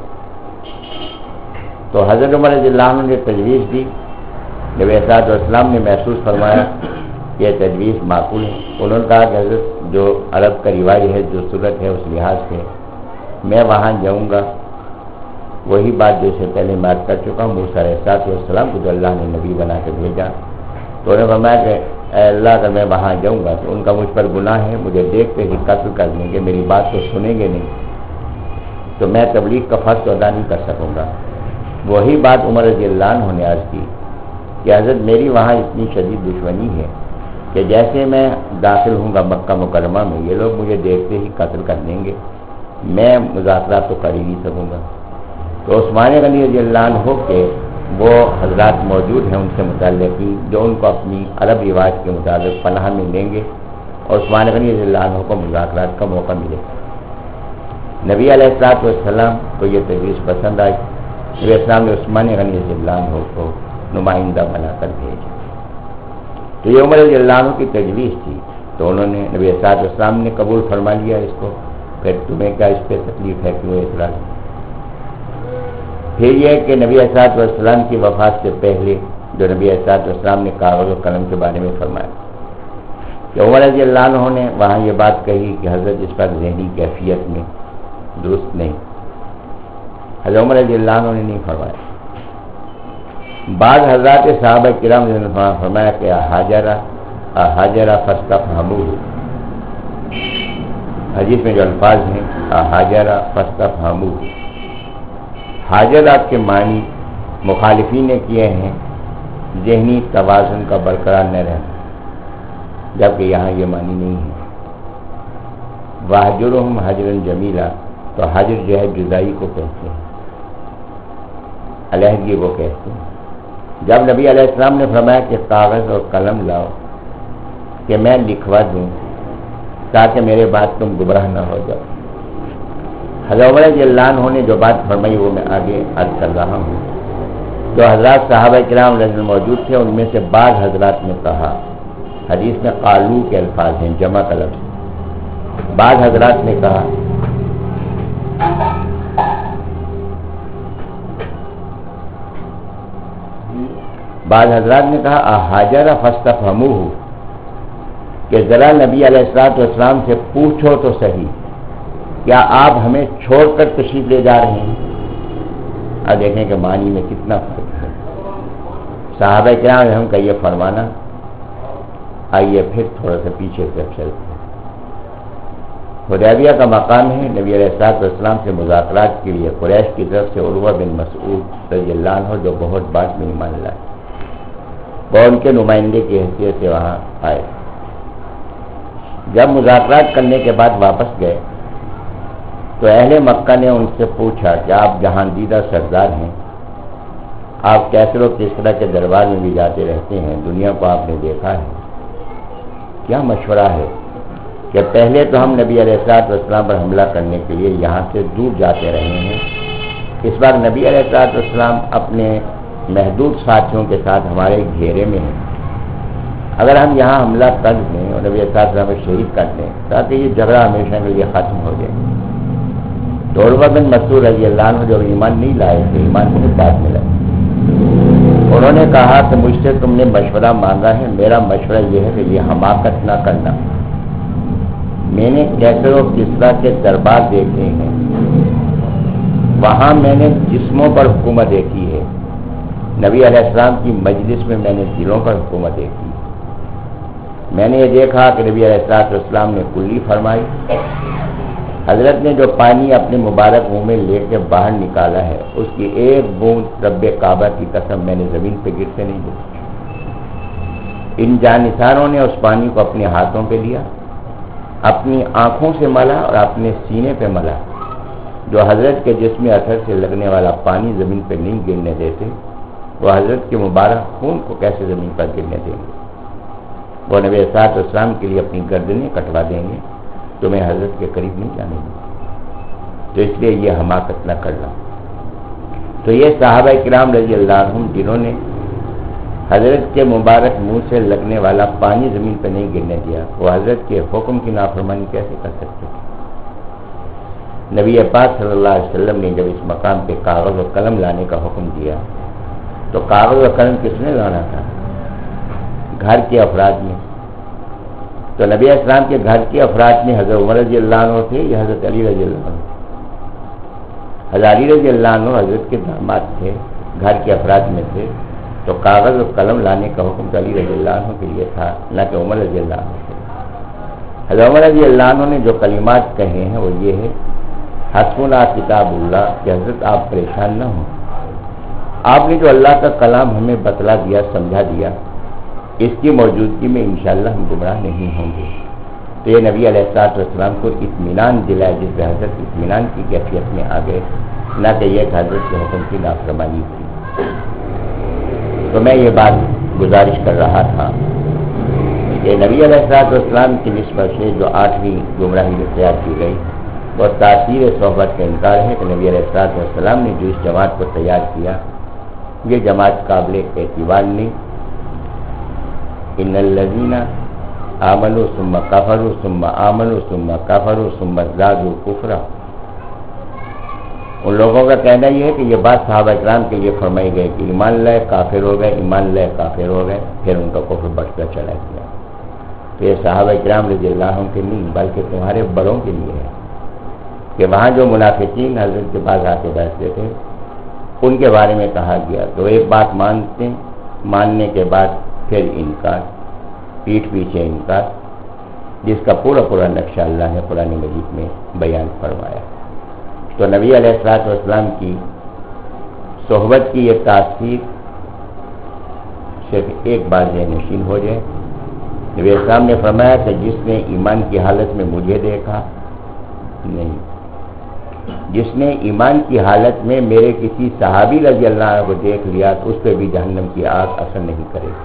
S1: تو حضرت عمر رضی اللہ عنہ نے تجویز دی، نبی علیہ الصلوۃ والسلام نے محسوس فرمایا کہ یہ تجویز معقول ہے۔ انہوں نے کہا کہ حضرت جو عرب کا رواج ہے، جو صورت ہے، اس لحاظ سے میں وہاں جاؤں گا، وہی بات جو اس سے پہلے بات کر چکا ہوں، موسیٰ علیہ السلام کو جو اللہ نے نبی بنا کے بھیجا۔ تو انہوں نے فرمایا کہ اے اللہ اگر میں وہاں جاؤں گا تو ان کا مجھ پر گناہ ہے، مجھے دیکھتے ہی قتل کر دیں گے، میری بات تو سنیں گے نہیں، تو میں تبلیغ کا فرض ادا نہیں کر سکوں گا۔ وہی بات عمر رضی اللہ عنہ نے عرض کی کہ حضرت میری وہاں اتنی شدید دشمنی ہے کہ جیسے میں داخل ہوں گا مکہ مکرمہ میں، یہ لوگ مجھے دیکھتے ہی قتل کر دیں گے، میں مذاکرات تو کر ہی نہیں سکوں گا۔ تو عثمان غنی رضی اللہ عنہ کے وہ حضرات موجود ہیں ان سے متعلقین جو ان کو اپنی عرب رواج کے مطابق پناہ میں لیں گے اور عثمان غنی رضی اللہ عنہ کو مذاکرات کا موقع ملے گا۔ نبی علیہ الصلوۃ والسلام کو یہ تجویز پسند آئی، نبی اسلام نے عثمان غنی رضی اللہ عنہ کو نمائندہ بنا کر بھیجا۔ تو یہ عمر رضی اللہ عنہ کی تجویز تھی، تو انہوں نے نبی صلی اللہ علیہ وسلم نے قبول فرما لیا اس کو، پھر تمہیں کیا اس پہ تکلیف ہے، کیوں اعتراض؟ پھر یہ کہ نبی صلی اللہ علیہ وسلم کی وفات سے پہلے جو نبی صلی اللہ علیہ وسلم نے کاغذ و قلم کے بارے میں فرمایا کہ عمر رضی اللہ عنہ نے وہاں یہ بات کہی کہ حضرت اس پر ذہنی کیفیت میں درست نہیں، حضرت عمر رضی اللہ عنہ نے نہیں فرمایا۔ بعض حضرات صحابہ کرام نے فرمایا کہ حاجرہ حاجرہ فاستفہموہ، حدیث میں جو الفاظ ہیں حاجرہ فاستفہموہ، حاجرہ کے معنی مخالفین نے کیے ہیں ذہنی توازن کا برقرار نہ رہنا، جبکہ یہاں یہ معنی نہیں ہے۔ وَاحْجُرْهُمْ حَجْرًا جَمِيلًا، تو حجر جو ہے جدائی کو کہتے ہیں، علیحدگی کو کہتے ہیں۔ جب نبی علیہ السلام نے فرمایا کہ کاغذ اور قلم لاؤ کہ میں لکھوا دوں تاکہ میرے بعد تم گمراہ نہ ہو جاؤ، حضرت عمر رضی اللہ عنہ نے جو بات فرمائی وہ میں آگے عرض کر رہا ہوں۔ جو حضرات صحابہ کرام رضی اللہ موجود تھے ان میں سے بعض حضرات نے کہا، حدیث میں قالو کے الفاظ ہیں، جمع کا لفظ، بعض حضرات نے کہا بعض حضرات نے کہا حاجرہ فاستفہموہ، کہ ذرا نبی علیہ الصلوۃ والسلام سے پوچھو تو صحیح، کیا آپ ہمیں چھوڑ کر تشریف لے جا رہے ہیں؟ اب دیکھیں کہ معنی میں کتنا فرق ہے۔ صحابہ کرام ہم کا یہ فرمانا، آئیے پھر تھوڑا سا پیچھے سے چلتے ہیں۔ حدیبیہ کا مقام ہے نبی علیہ الصلوۃ والسلام سے مذاکرات کے لیے قریش کی طرف سے عروہ بن مسعود رضی اللہ عنہ جو بہت بعد میں ایمان لائے، وہ ان کے نمائندے کی حیثیت سے وہاں آئے۔ جب مذاکرات کرنے کے بعد واپس گئے تو اہل مکہ نے ان سے پوچھا کہ آپ جہاندیدہ سردار ہیں، آپ کیسے و کس طرح کے دربار میں بھی جاتے رہتے ہیں، دنیا کو آپ نے دیکھا ہے، کیا مشورہ ہے کہ پہلے تو ہم نبی علیہ الصلوۃ والسلام پر حملہ کرنے کے لیے یہاں سے دور جاتے رہے ہیں، اس بار نبی علیہ الصلوۃ والسلام اپنے محدود ساتھیوں کے ساتھ ہمارے گھیرے میں ہیں، اگر ہم یہاں حملہ کر دیں اور نبی علیہ الصلوۃ والسلام کو شہید کر دیں تاکہ یہ جھگڑا ہمیشہ کے لیے ختم ہو جائے۔ تو عروہ بن مسعود رضی اللہ عنہ جو ایمان نہیں لائے تھے، ایمان بہت بعد میں لائے، انہوں نے کہا کہ مجھ سے تم نے مشورہ مانگا ہے، میرا مشورہ یہ ہے کہ یہ حماقت نہ کرنا، میں نے کیسر و کسریٰ کے دربار دیکھے ہیں، وہاں میں نے جسموں پر حکومت دیکھی ہے، نبی علیہ السلام کی مجلس میں میں نے دلوں پر حکومت دیکھی، میں نے یہ دیکھا کہ نبی علیہ الصلوۃ والسلام نے کلی فرمائی، حضرت نے جو پانی اپنے مبارک منہ میں لے کے باہر نکالا ہے اس کی ایک بوند رب کعبہ کی قسم میں نے زمین پہ گرتے نہیں دیکھی۔ ان جانثاروں نے اس پانی کو اپنے ہاتھوں پہ لیا، اپنی آنکھوں سے ملا اور اپنے سینے پہ ملا، جو حضرت کے جسم اثر سے لگنے والا پانی زمین پہ نہیں گرنے دیتے، وہ حضرت کے مبارک خون کو کیسے زمین پر گرنے دیں گے؟ وہ نبی صلی اللہ علیہ وسلم کے لیے اپنی گردنیں کٹوا دیں گے، تمہیں حضرت کے قریب نہیں جانے دیں گے، تو اس لیے یہ حماقت نہ کرنا۔ تو یہ صحابہ کرام رضی اللہ عنہم جنہوں نے حضرت کے مبارک منہ سے لگنے والا پانی زمین پہ نہیں گرنے دیا، وہ حضرت کے حکم کی نافرمانی کیسے کر سکتے تھے؟ نبی پاک صلی اللہ علیہ وسلم نے جب اس مقام پہ کاغذ و قلم لانے کا حکم دیا تو کاغذ و قلم کس نے لانا تھا؟ گھر کے افراد میں۔ تو نبی اسلام کے گھر کے افراد میں حضرت عمر رضی اللہ عنہ تھے یا حضرت علی رضی اللہ عنہ؟ حضرت علی رضی اللہ عنہ حضرت کے داماد تھے، گھر کے افراد میں تھے، تو کاغذ و قلم لانے کا حکم تو علی رضی اللہ عنہ کے لیے تھا، نہ کہ عمر رضی اللہ عنہ سے۔ حضرت عمر رضی اللہ عنہ نے جو کلمات کہے ہیں وہ یہ ہے، حسبنا کتاب اللہ، کہ حضرت آپ پریشان نہ ہوں، آپ نے جو اللہ کا کلام ہمیں بتلا دیا، سمجھا دیا، اس کی موجودگی میں انشاءاللہ ہم گمراہ نہیں ہوں گے۔ تو یہ نبی علیہ الصلوۃ والسلام کو اطمینان دلایا، جس پہ حضرت اطمینان کی کیفیت میں آ گئے، نہ کہ یہ کہ حضرت کے حکم کی نافرمانی تھی۔ تو میں یہ بات گزارش کر رہا تھا کہ نبی علیہ الصلوۃ والسلام کی نسبت سے جو آٹھویں گمراہی اختیار کی گئی وہ تاثیر صحبت کا انکار ہے کہ نبی علیہ الصلوۃ والسلام نے جو اس جماعت کو تیار کیا یہ جماعت قابل اعتبار نہیں۔ ان الذین آمنوا ثم کفروا ثم آمنوا ثم کفروا ثم ازدادوا کفرا، ان لوگوں کا کہنا یہ ہے کہ یہ بات صحابہ کرام کے لیے فرمائی گئی کہ ایمان لائے کافر ہو گئے، ایمان لائے کافر ہو گئے، پھر ان کا کفر بڑھتا چلا گیا۔ تو یہ صحابہ کرام رضی اللہ عنہ کے نہیں بلکہ تمہارے بڑوں کے لیے ہے کہ وہاں جو منافقین حضرت کے پاس آ کے بیٹھتے تھے ان کے بارے میں کہا گیا تو ایک بات مانتے، ماننے کے بعد پھر انکار، پیٹھ پیچھے انکار، جس کا پورا پورا نقشہ اللہ نے قرآن مجید میں بیان فرمایا۔ تو نبی علیہ الصلوۃ والسلام کی صحبت کی یہ تاثیر صرف ایک بار ذہن نشین ہو جائے، نبی اسلام نے فرمایا کہ جس نے ایمان کی حالت میں مجھے دیکھا نہیں، جس نے ایمان کی حالت میں میرے کسی صحابی رضی اللہ عنہ کو دیکھ لیا تو اس پہ بھی جہنم کی آگ اثر نہیں کرے گی۔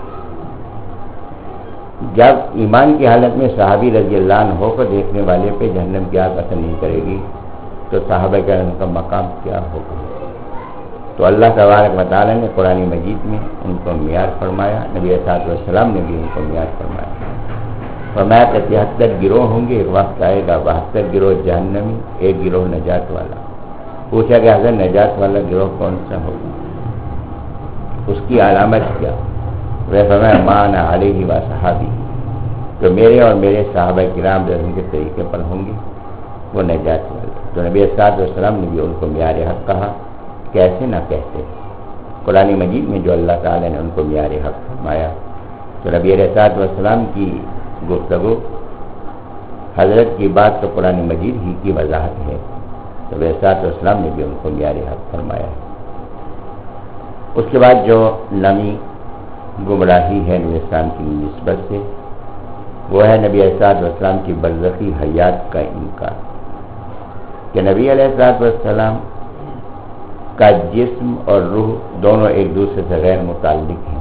S1: جب ایمان کی حالت میں صحابی رضی اللہ عنہ کو دیکھنے والے پہ جہنم کی آگ اثر نہیں کرے گی تو صحابہ کرام کا مقام کیا ہوگا؟ تو اللہ تبارک و تعالیٰ نے قرآن مجید میں ان کو معیار فرمایا، نبی صلی اللہ علیہ وسلم نے بھی ان کو معیار فرمایا۔ فرمایا کہ تہتر گروہ ہوں گے، ایک وقت آئے گا بہتر گروہ جہنمی، ایک گروہ نجات والا۔ پوچھا کہ حضرت نجات والا گروہ کون سا ہوگا، اس کی علامت کیا؟ وہ فرمایا مان علیہ و صحابی، جو میرے اور میرے صحابہ کرام جو ان کے طریقے پر ہوں گے وہ نجات والے۔ تو نبی صلی اللہ علیہ وسلم نے بھی ان کو معیار حق کہا، کیسے نہ کہتے؟ قرآن مجید میں جو اللہ تعالیٰ نے ان کو معیار حق فرمایا، تو نبی علیہ الصلوۃ والسلام کی گفتگو حضرت کی بات تو قرآن مجید ہی کی وضاحت ہے، تو ویسا تو اسلام نے بھی ان کو معیار حق فرمایا ہے۔ اس کے بعد جو نئی گمراہی ہے نبی اسلام کی نسبت سے، وہ ہے نبی علیہ الصلوۃ والسلام کی برزخی حیات کا انکار، کہ نبی علیہ الصلوۃ والسلام کا جسم اور روح دونوں ایک دوسرے سے غیر متعلق ہیں۔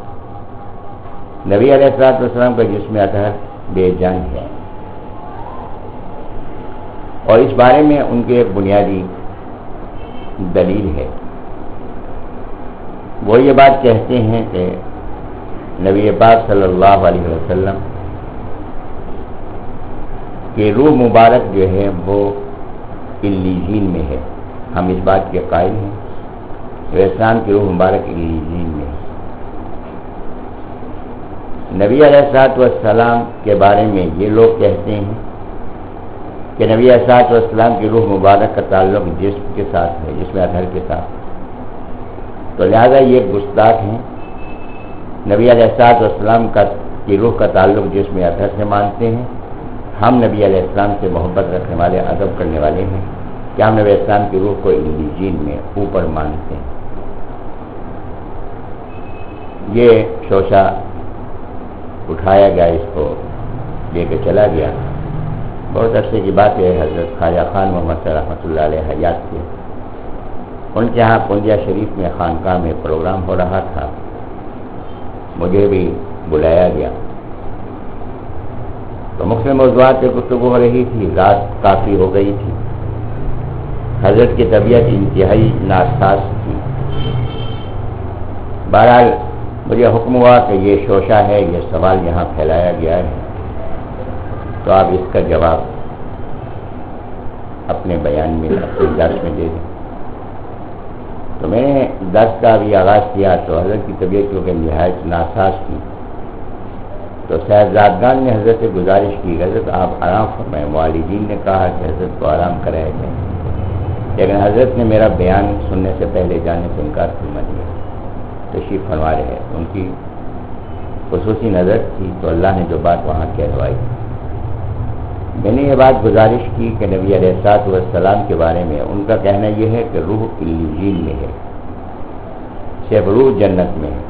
S1: نبی علیہ الصلوۃ والسلام کا جسم اطہر بے جان ہے، اور اس بارے میں ان کے ایک بنیادی دلیل ہے۔ وہ یہ بات کہتے ہیں کہ نبی پاک صلی اللہ علیہ وسلم کہ روح مبارک جو ہے وہ علیین میں ہے، ہم اس بات کے قائل ہیں کہ اسلام کی روح مبارک علیین میں ہے۔ نبی علیہ الصلوۃ والسلام کے بارے میں یہ لوگ کہتے ہیں کہ نبی علیہ الصلوۃ والسلام کی روح مبارک کا تعلق جسم کے ساتھ ہے، جسم اطہر کے ساتھ، تو لہذا یہ گستاخ ہیں۔ نبی علیہ الصلوۃ والسلام کا کی روح کا تعلق جسم اطہر سے مانتے ہیں، ہم نبی علیہ السلام سے محبت رکھنے والے، ادب کرنے والے ہیں کہ ہم نبی السلام کی روح کو علیین میں اوپر مانتے ہیں۔ یہ شوشہ اٹھایا گیا، اس کو لے کے چلا گیا۔ بہت عرصے کی بات ہے، حضرت خواجہ خان محمد صاحب رحمۃ اللہ علیہ حیات کے، ان کے یہاں پونجیا شریف میں خانقاہ میں پروگرام ہو رہا تھا، مجھے بھی بلایا گیا، تو مختلف موضوعات پہ گفتگو ہو رہی تھی، رات کافی ہو گئی تھی، حضرت کی طبیعت انتہائی ناساز تھی۔ بہرحال مجھے حکم ہوا کہ یہ شوشہ ہے، یہ سوال یہاں پھیلایا گیا ہے، تو آپ اس کا جواب اپنے بیان میں، اپنے درس میں دے دیں۔ تو میں نے درس کا بھی آغاز کیا، تو حضرت کی طبیعت کیونکہ نہایت ناساز تھی، تو صاحبزادگان نے حضرت سے گزارش کی، حضرت آپ آرام فرمائیں۔ والدین نے کہا کہ حضرت کو آرام کرایا جائے، لیکن حضرت نے میرا بیان سننے سے پہلے جانے سے انکار فرما دیا۔ تشریف فرما رہے ہیں، ان کی خصوصی نظر تھی، تو اللہ نے جو بات وہاں کہلوائی۔ میں نے یہ بات گزارش کی کہ نبی علیہ الصلوۃ والسلام کے بارے میں ان کا کہنا یہ ہے کہ روح علیین میں ہے، صرف روح جنت میں ہے،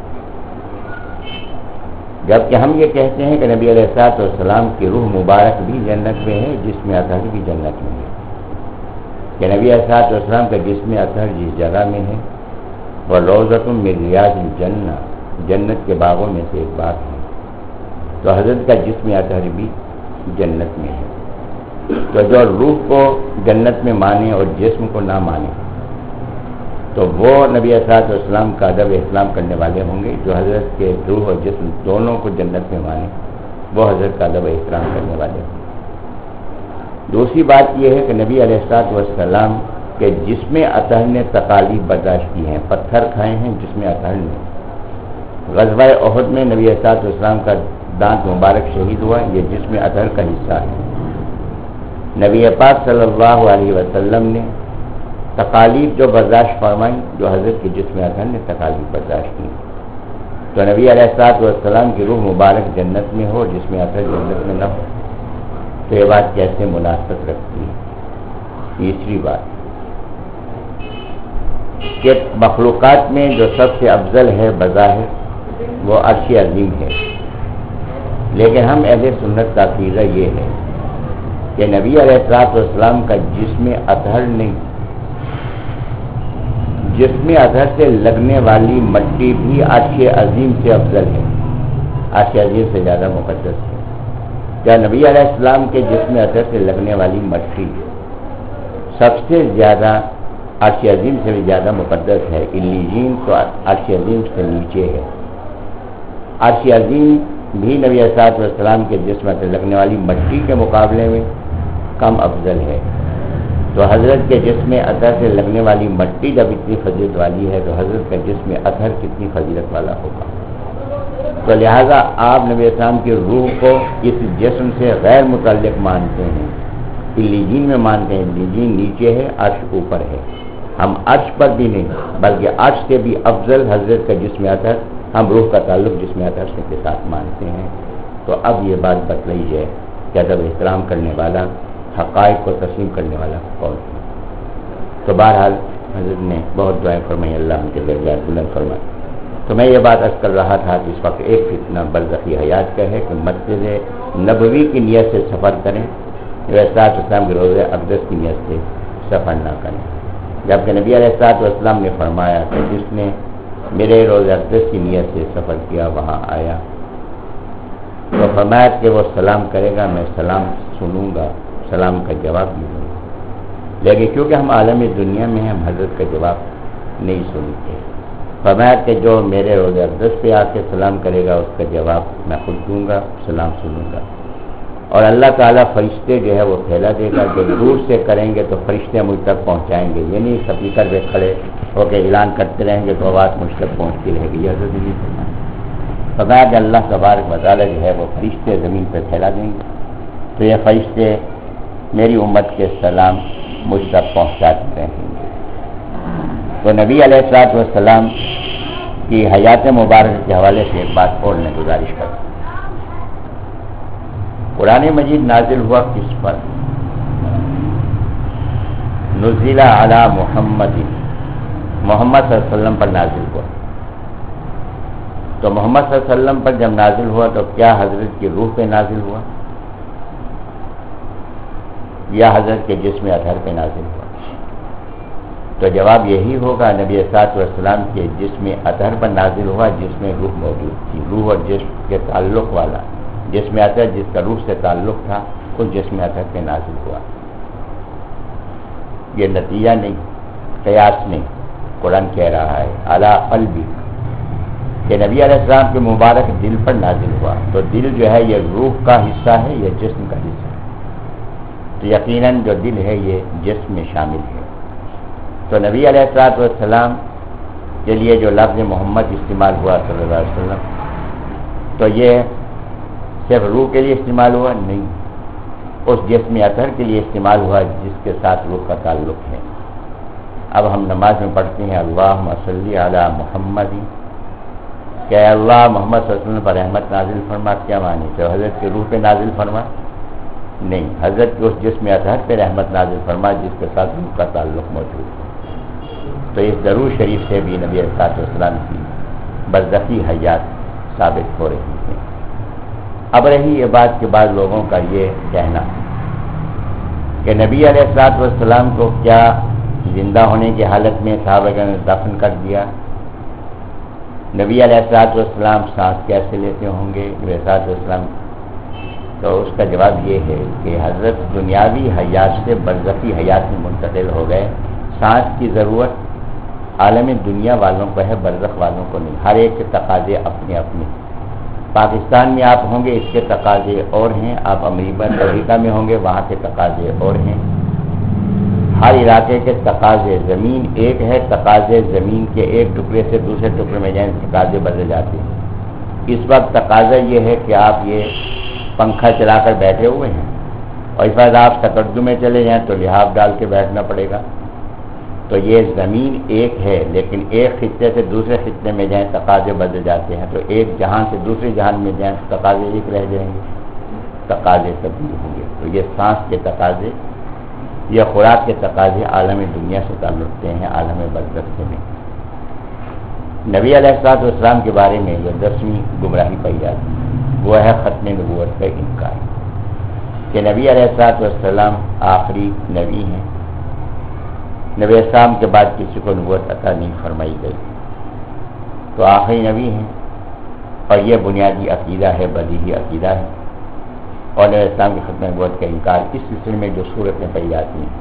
S1: جبکہ ہم یہ کہتے ہیں کہ نبی علیہ الصلوۃ والسلام کی روح مبارک بھی جنت میں ہے، جسم اطہر بھی جنت میں ہے، کہ نبی علیہ الصلوۃ والسلام کا جسم اطہر جس جگہ میں ہے وہ روضۃ من ریاض الجنہ، جنت کے باغوں میں سے ایک باغ ہے، تو حضرت کا جسم اطہر بھی جنت میں ہے۔ تو جو روح کو جنت میں مانے اور جسم کو نہ مانے، تو وہ نبی علیہ الصلوۃ والسلام کا ادب احترام کرنے والے ہوں گے۔ جو حضرت کے روح اور جسم دونوں کو جنت میں مانے، وہ حضرت کا ادب احترام کرنے والے ہوں گے۔ دوسری بات یہ ہے کہ نبی علیہ الصلوۃ والسلام کے جسم اطہر نے تکالیف برداشت کی ہیں، پتھر کھائے ہیں جسم اطہر نے۔ غزوہ احد میں نبی علیہ الصلوۃ والسلام کا دانت مبارک شہید ہوا، یہ جسم اطہر کا حصہ ہے۔ نبی پاک صلی اللہ علیہ وسلم نے تکالیف جو برداشت فرمائی، جو حضرت کے جسم اطہر نے تکالیف برداشت کی، تو نبی علیہ الصلوۃ والسلام کی روح مبارک جنت میں ہو، جسم اطہر جنت میں نہ ہو، تو یہ بات کیسے مناسبت رکھتی ہے؟ تیسری بات کہ مخلوقات میں جو سب سے افضل ہے بظاہر وہ عرش عظیم ہے، لیکن ہم اہل سنت کا عقیدہ یہ ہے کہ نبی علیہ الصلوۃ والسلام کا جسم اطہر نہیں، جسم اطہر سے لگنے والی مٹی بھی عرش عظیم سے افضل ہے، عرش عظیم سے زیادہ مقدس ہے۔ کیا نبی علیہ السلام کے جسم اطہر سے لگنے والی مٹی سب سے زیادہ عرش عظیم سے بھی زیادہ مقدس ہے؟ علیین تو عرش عظیم سے نیچے ہے، عرش عظیم بھی نبی علیہ الصلوۃ والسلام کے جسم سے لگنے والی مٹی کے مقابلے میں کم افضل ہے، تو حضرت کے جسم اطہر سے لگنے والی مٹی جب اتنی فضیلت والی ہے تو حضرت کا جسم اطہر کتنی فضیلت والا ہوگا؟ تو لہذا آپ نبی اسلام کی روح کو اس جسم سے غیر متعلق مانتے ہیں، علیین میں مانتے ہیں، علیین نیچے ہے، عرش اوپر ہے۔ ہم عرش پر بھی نہیں بلکہ عرش سے بھی افضل حضرت کا جسم اطہر، ہم روح کا تعلق جسم اطہر سے کے ساتھ مانتے ہیں۔ تو اب یہ بات بتلائی ہے کہ ادب احترام کرنے والا، حقائق کو تسلیم کرنے والا قول تھا۔ تو بہرحال حضرت نے بہت دعائیں فرمائی، اللہ ان کے درجات بلند فرمائے۔ تو میں یہ بات عرض کر رہا تھا کہ اس وقت ایک فتنہ برزخی حیات کا ہے کہ مسجد نبوی کی نیت سے سفر کریں، اسلام اسلام کے روزہ اقدس کی نیت سے سفر نہ کریں، جبکہ نبی علیہ الصلوۃ والسلام نے فرمایا کہ جس نے میرے روزہ اقدس کی نیت سے سفر کیا وہاں آیا تو فرمایا کہ وہ سلام کرے گا، میں سلام سنوں گا، سلام کا جواب بھی دوں گا، لیکن کیونکہ ہم عالم دنیا میں ہیں ہم حضرت کا جواب نہیں سنتے۔ فرمایا کہ جو میرے روزہ اقدس پہ آ کے سلام کرے گا اس کا جواب میں خود دوں گا، سلام سنوں گا، اور اللہ تعالیٰ فرشتے جو ہے وہ پھیلا دے گا، جو دور سے کریں گے تو فرشتے مجھ تک پہنچائیں گے، یعنی سپیکر پہ کھڑے ہو کے اعلان کرتے رہیں گے تو آواز مجھ تک پہنچتی رہے گی۔ یہ حضرت نے فرمایا فرمایا کہ اللہ تبارک و تعالیٰ جو ہے وہ فرشتے زمین پہ پھیلا دیں گے تو یہ فرشتے میری امت کے سلام مجھ تک پہنچاتے رہیں گے۔ تو نبی علیہ الصلوۃ والسلام کی حیات مبارک کے حوالے سے ایک بات اور میں گزارش کروں۔ قرآن مجید نازل ہوا کس پر؟ نزل علی محمد، محمد صلی اللہ علیہ وسلم پر نازل ہوا۔ تو محمد صلی اللہ علیہ وسلم پر جب نازل ہوا تو کیا حضرت کی روح پہ نازل ہوا یا حضرت کے جسم اطہر پہ نازل ہوا؟ تو جواب یہی ہوگا، نبی صلی اللہ علیہ وسلم کے جسم اطہر پر نازل ہوا جس میں روح موجود تھی، روح اور جسم کے تعلق والا جسم اطہر جس کا روح سے تعلق تھا اس جسم اطہر پہ نازل ہوا۔ یہ نتیجہ نہیں، قیاس نہیں، قرآن کہہ رہا ہے علی قلبی کہ نبی علیہ السلام کے مبارک دل پر نازل ہوا۔ تو دل جو ہے یہ روح کا حصہ ہے، یہ جسم کا حصہ ہے، تو یقیناً جو دل ہے یہ جسم میں شامل ہے۔ تو نبی علیہ الصلوۃ والسلام کے لیے جو لفظ محمد استعمال ہوا صلی اللہ علیہ وسلم تو یہ صرف روح کے لیے استعمال ہوا نہیں، اس جسم اطہر کے لیے استعمال ہوا جس کے ساتھ روح کا تعلق ہے۔ اب ہم نماز میں پڑھتے ہیں اللہم صلی علی محمد، کہ اللہ محمد صلی اللہ علیہ وسلم پر رحمت نازل فرما، کیا معنی؟ تو حضرت کے روح پہ نازل فرما؟ نہیں، حضرت کے اس جسم اطہر پہ رحمت نازل فرما جس کے ساتھ روح کا تعلق موجود ہے۔ تو اس درود شریف سے بھی نبی علیہ السلام کی برزخی حیات ثابت ہو رہی ہے۔ اب رہی یہ بات کہ بعض لوگوں کا یہ کہنا کہ نبی علیہ السلام کو کیا زندہ ہونے کی حالت میں صحابہ نے دفن کر دیا؟ نبی علیہ السلام سانس کیسے لیتے ہوں گے نبی علیہ السلام؟ تو اس کا جواب یہ ہے کہ حضرت دنیاوی حیات سے برزخی حیات میں منتقل ہو گئے۔ سانس کی ضرورت عالم دنیا والوں کو ہے، برزخ والوں کو نہیں، ہر ایک کے تقاضے اپنے اپنے۔ پاکستان میں آپ ہوں گے اس کے تقاضے اور ہیں، آپ امریکہ میں ہوں گے وہاں کے تقاضے اور ہیں، ہر علاقے کے تقاضے، زمین ایک ہے، تقاضے زمین کے ایک ٹکڑے سے دوسرے ٹکڑے میں جائیں تقاضے بدل جاتے ہیں۔ اس وقت تقاضا یہ ہے کہ آپ یہ پنکھا چلا کر بیٹھے ہوئے ہیں اور اس بعد آپ تقدم میں چلے جائیں تو لحاف ڈال کے بیٹھنا پڑے گا۔ تو یہ زمین ایک ہے لیکن ایک خطے سے دوسرے خطے میں جائیں تقاضے بدل جاتے ہیں، تو ایک جہان سے دوسرے جہان میں جائیں تقاضے ایک رہ جائیں گے، تقاضے تبدیل ہوں گے۔ تو یہ سانس کے تقاضے، یہ خوراک کے تقاضے عالم دنیا سے تعلق رکھتے ہیں، عالم برزخ سے نہیں۔ نبی علیہ الصلوۃ والسلام کے بارے میں جو دسویں گمراہی پائی جاتی ہے وہ ہے ختم نبوت کا انکار، کہ نبی علیہ الصلوۃ والسلام آخری نبی ہیں، نبی اسلام کے بعد کسی کو نبوت عطا نہیں فرمائی گئی، تو آخری نبی ہیں، اور یہ بنیادی عقیدہ ہے، بدیہی عقیدہ ہے، اور نبی اسلام کی ختم نبوت کا انکار اس سلسلے میں جو صورتیں پائی جاتی ہیں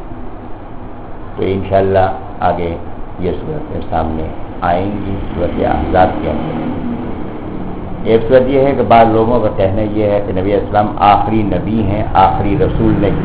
S1: تو انشاءاللہ آگے یہ صورتیں سامنے آئیں گی۔ صورت احزاب کے اندر ایک صورت یہ ہے کہ بعض لوگوں کا کہنا یہ ہے کہ نبی اسلام آخری نبی ہیں، آخری رسول نہیں،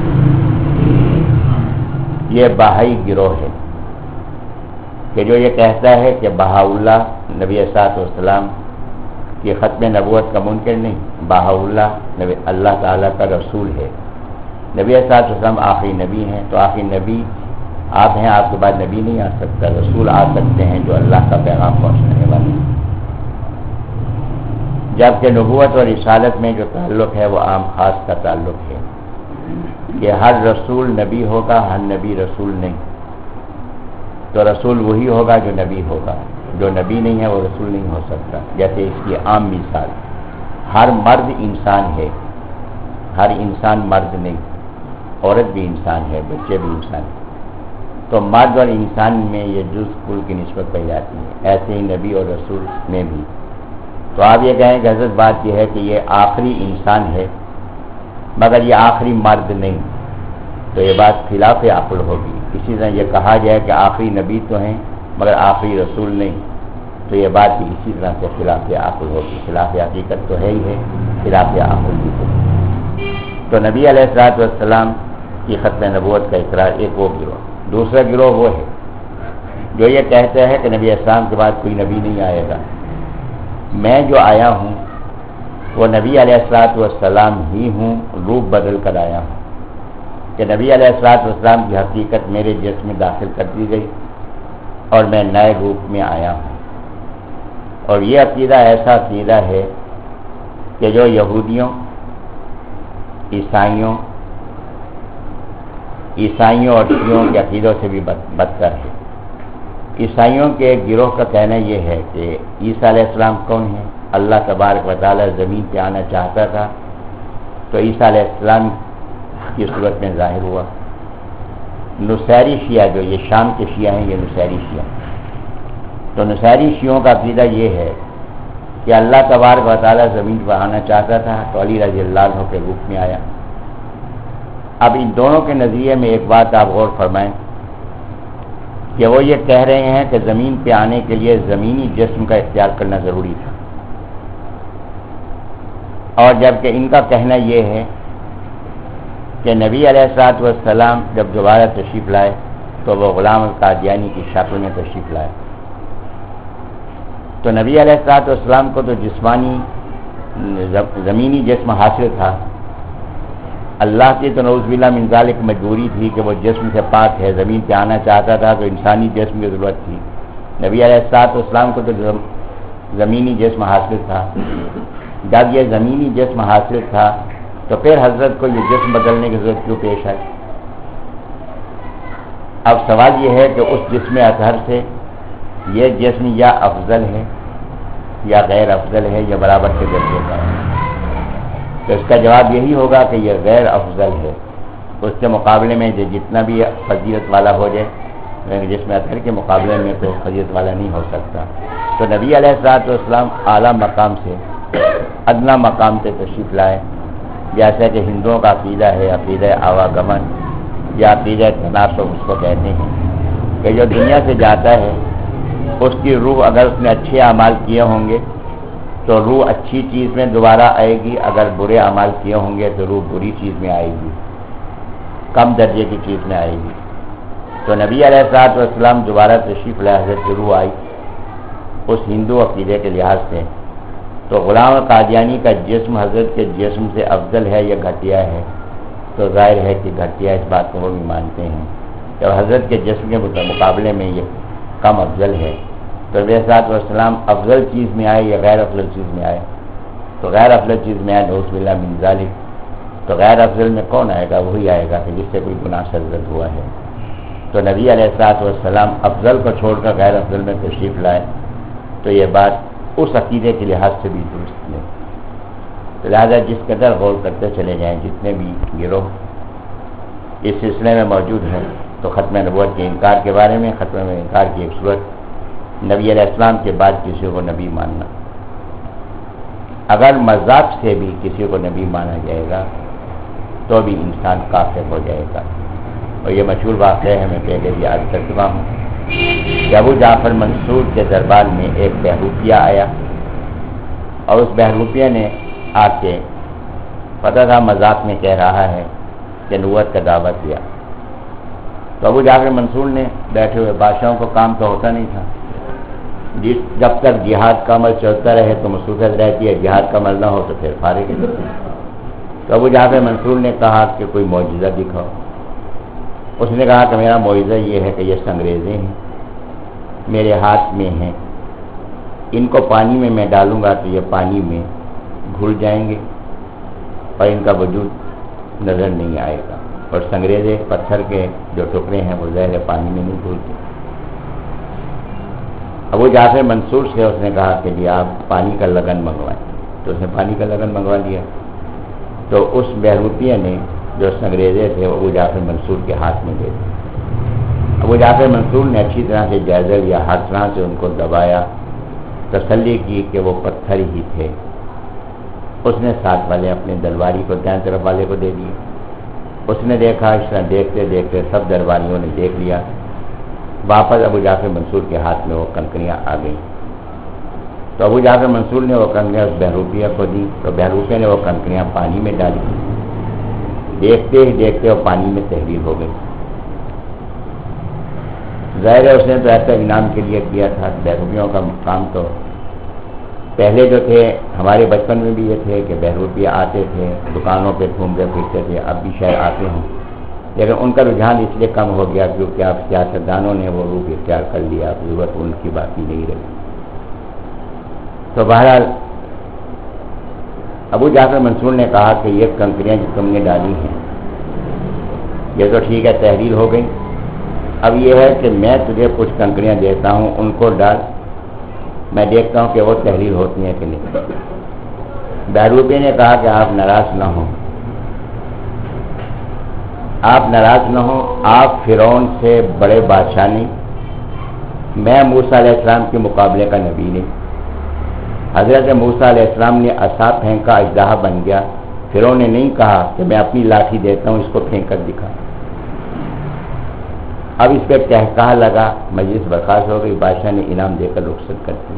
S1: یہ بہائی گروہ ہے کہ جو یہ کہتا ہے کہ بہاءاللہ نبی صلی اللہ علیہ وسلم کی ختم نبوت کا منکر نہیں، بہاءاللہ نبی اللہ تعالیٰ کا رسول ہے، نبی صلی اللہ علیہ وسلم آخری نبی ہیں، تو آخری نبی آپ ہیں، آپ کے بعد نبی نہیں آ سکتا، رسول آ سکتے ہیں جو اللہ کا پیغام پہنچانے والے ہیں۔ جبکہ نبوت اور رسالت میں جو تعلق ہے وہ عام خاص کا تعلق ہے کہ ہر رسول نبی ہوگا، ہر نبی رسول نہیں۔ تو رسول وہی ہوگا جو نبی ہوگا، جو نبی نہیں ہے وہ رسول نہیں ہو سکتا۔ جیسے اس کی عام مثال، ہر مرد انسان ہے، ہر انسان مرد نہیں، عورت بھی انسان ہے، بچے بھی انسان ہیں۔ تو مرد اور انسان میں یہ جز کل کی نسبت پائی جاتی ہے، ایسے ہی نبی اور رسول میں بھی۔ تو آپ یہ کہیں کہ حضرت بات یہ ہے کہ یہ آخری انسان ہے مگر یہ آخری مرد نہیں، تو یہ بات خلاف عقل ہوگی۔ اسی طرح یہ کہا جائے کہ آخری نبی تو ہیں مگر آخری رسول نہیں، تو یہ بات بھی اسی طرح سے خلاف عقل ہوگی۔ خلاف حقیقت تو ہے ہی ہے، خلاف عقل بھی ہے۔ تو نبی علیہ الصلوۃ والسلام کی ختم نبوت کا اقرار ایک وہ گروہ۔ دوسرا گروہ وہ ہے جو یہ کہتے ہیں کہ نبی اسلام کے بعد کوئی نبی نہیں آئے گا، میں جو آیا ہوں وہ نبی علیہ الصلوۃ والسلام ہی ہوں، روپ بدل کر آیا ہوں، کہ نبی علیہ الصلوۃ والسلام کی حقیقت میرے جسم میں داخل کر دی گئی اور میں نئے روپ میں آیا ہوں۔ اور یہ عقیدہ ایسا عقیدہ ہے کہ جو یہودیوں، عیسائیوں عیسائیوں اور شیعوں کے عقیدوں سے بھی بدتر ہے۔ عیسائیوں کے ایک گروہ کا کہنا یہ ہے کہ عیسیٰ علیہ السلام کون ہے؟ اللہ تبارک و تعالی زمین پہ آنا چاہتا تھا تو عیسیٰ علیہ السلام کی صورت میں ظاہر ہوا۔ نصیری شیعہ، جو یہ شام کے شیعہ ہیں، یہ نصیری شیعہ، تو نصیری شیعوں کا عقیدہ یہ ہے کہ اللہ تبارک و تعالی زمین پر آنا چاہتا تھا تو علی رضی اللہ عنہ کے روپ میں آیا۔ اب ان دونوں کے نظریے میں ایک بات آپ غور فرمائیں کہ وہ یہ کہہ رہے ہیں کہ زمین پہ آنے کے لیے زمینی جسم کا اختیار کرنا ضروری تھا، اور جبکہ ان کا کہنا یہ ہے کہ نبی علیہ الصلوۃ والسلام جب دوبارہ تشریف لائے تو وہ غلام القادیانی کی شکل میں تشریف لائے۔ تو نبی علیہ الصلوۃ والسلام کو تو جسمانی زمینی جسم حاصل تھا، اللہ کی تو نعوذ باللہ من ذالک مجبوری تھی کہ وہ جسم سے پاک ہے، زمین پہ آنا چاہتا تھا تو انسانی جسم کی ضرورت تھی۔ نبی علیہ الصلوۃ والسلام کو تو زمینی جسم حاصل تھا، جب یہ زمینی جسم حاصل تھا تو پھر حضرت کو یہ جسم بدلنے کی ضرورت کیوں پیش آئی؟ اب سوال یہ ہے کہ اس جسم اطہر سے یہ جسم یا افضل ہے یا غیر افضل ہے یا برابر کے درجے کا ہے؟ تو اس کا جواب یہی ہوگا کہ یہ غیر افضل ہے، اس کے مقابلے میں جو جتنا بھی فضیلت والا ہو جائے لیکن جسم اطہر کے مقابلے میں تو فضیلت والا نہیں ہو سکتا۔ تو نبی علیہ الصلوۃ والسلام اعلیٰ مقام سے ادنا مقام سے تشریف لائے، جیسا کہ ہندوؤں کا عقیدہ ہے، عقیدہ آواگمن یا عقیدہ تناسب اس کو کہتے ہیں، کہ جو دنیا سے جاتا ہے اس کی روح اگر اس نے اچھے اعمال کیے ہوں گے تو روح اچھی چیز میں دوبارہ آئے گی، اگر برے اعمال کیے ہوں گے تو روح بری چیز میں آئے گی، کم درجے کی چیز میں آئے گی۔ تو نبی علیہ الصلوۃ والسلام دوبارہ تشریف لائے، حضرت کی روح آئی اس ہندو عقیدے کے لحاظ سے، تو غلام قادیانی کا جسم حضرت کے جسم سے افضل ہے یا گھٹیا ہے؟ تو ظاہر ہے کہ گھٹیا، اس بات کو وہ بھی مانتے ہیں کہ حضرت کے جسم کے مقابلے میں یہ کم افضل ہے۔ تو نبی علیہ الصلوۃ والسلام افضل چیز میں آئے یا غیر افضل چیز میں آئے؟ تو غیر افضل چیز میں آئے، نعوذ باللہ من ذالک۔ تو غیر افضل میں کون آئے گا؟ وہی آئے گا کہ جس سے کوئی گناہ سرزد ہوا ہے۔ تو نبی علیہ الصلوۃ والسلام افضل کو چھوڑ کر غیر افضل میں تشریف لائے، تو یہ بات اس عقیدے کے لحاظ سے بھی درست نہیں۔ تو لہٰذا جس قدر غور کرتے چلے جائیں، جتنے بھی گروہ اس سلسلے میں موجود ہیں، تو ختم نبوت کے انکار کے بارے میں، ختم میں انکار کی ایک صورت نبی علیہ السلام کے بعد کسی کو نبی ماننا، اگر مذاق سے بھی کسی کو نبی مانا جائے گا تو بھی انسان کافر ہو جائے گا۔ اور یہ مشہور واقعہ ہے، میں پہلے بھی یاد کر چکا ہوں کہ ابو جعفر منصور کے دربار میں ایک بہروپیہ آیا، اور اس بہروپیہ نے آ کے پتہ تھا مذاق میں کہہ رہا ہے کہ نبوت کا دعویٰ کیا، تو ابو جعفر منصور نے بیٹھے ہوئے بادشاہوں کو کام تو ہوتا نہیں تھا، جس جب تک جہاد کا عمل چلتا رہے تو مصروفیت رہتی ہے، جہاد کا عمل نہ ہو تو پھر فارغ ہے۔ تو ابو جعفر منصور نے کہا کہ کوئی معجزہ دکھاؤ۔ اس نے کہا کہ میرا معجزہ یہ ہے کہ یہ سنگریزیں ہیں میرے ہاتھ میں ہیں، ان کو پانی میں میں ڈالوں گا تو یہ پانی میں گھل جائیں گے اور ان کا وجود نظر نہیں آئے گا، اور سنگریزے پتھر کے جو ٹکڑے ہیں وہ زہر پانی میں نہیں گھلتے۔ ابو جعفر منصور سے اس نے کہا کہ جی آپ پانی کا لگن منگوائیں، تو اس نے پانی کا لگن منگوا لیا۔ تو اس بہروپیہ نے جو سنگریزے تھے وہ ابو جعفر منصور کے ہاتھ میں دے دیے۔ ابو جعفر منصور نے اچھی طرح سے جائزہ لیا، ہر طرح سے ان کو دبایا، تسلی کی کہ وہ پتھر ہی تھے۔ اس نے ساتھ والے اپنے درباری کو دائیں طرف والے کو دے دی۔ اس نے دیکھا، اس طرح دیکھتے دیکھتے سب درباریوں نے دیکھ لیا۔ واپس ابو جعفر منصور کے ہاتھ میں وہ کنکریاں آ گئیں، تو ابو جعفر منصور نے وہ کنکریاں اس بہروپیہ کو دی، تو بہروپیہ نے وہ کنکریاں پانی میں ڈالی۔ دیکھتے ہی دیکھتے وہ پانی میں تحریر ہو گئی۔ ظاہر ہے اس نے تو ایسا انعام کے لیے کیا تھا۔ بہروپیوں کا کام تو پہلے جو تھے ہمارے بچپن میں بھی یہ تھے کہ بہروپیہ آتے تھے، دکانوں پہ گھومتے پھرتے تھے، اب بھی شاید آتے ہوں، لیکن ان کا رجحان اس لیے کم ہو گیا کیونکہ اب سیاستدانوں نے وہ روپ اختیار کر لیا، اب ضرورت ان کی باقی نہیں رہی۔ تو بہرحال ابو جعفر منصور نے کہا کہ یہ کنکریاں جو تم نے ڈالی ہیں یہ تو ٹھیک ہے تحریر ہو گئی، اب یہ ہے کہ میں تجھے کچھ کنکریاں دیتا ہوں، ان کو ڈال، میں دیکھتا ہوں کہ وہ تحریر ہوتی ہیں کہ نہیں۔ بہروپی نے کہا کہ آپ ناراض نہ ہوں، آپ ناراض نہ ہوں، آپ فرعون سے بڑے بادشاہ نہیں، میں موسیٰ علیہ السلام کے مقابلے کا نبی نہیں۔ حضرت موسیٰ علیہ السلام نے عصا پھینکا، اژدہا بن گیا، فرعون نے نہیں کہا کہ میں اپنی لاٹھی دیتا ہوں، اس کو پھینک کر دکھا۔ اب اس پہ کہکہا لگا، مجلس برخاست ہو گئی، بادشاہ نے انعام دے کر رخصت کر دی۔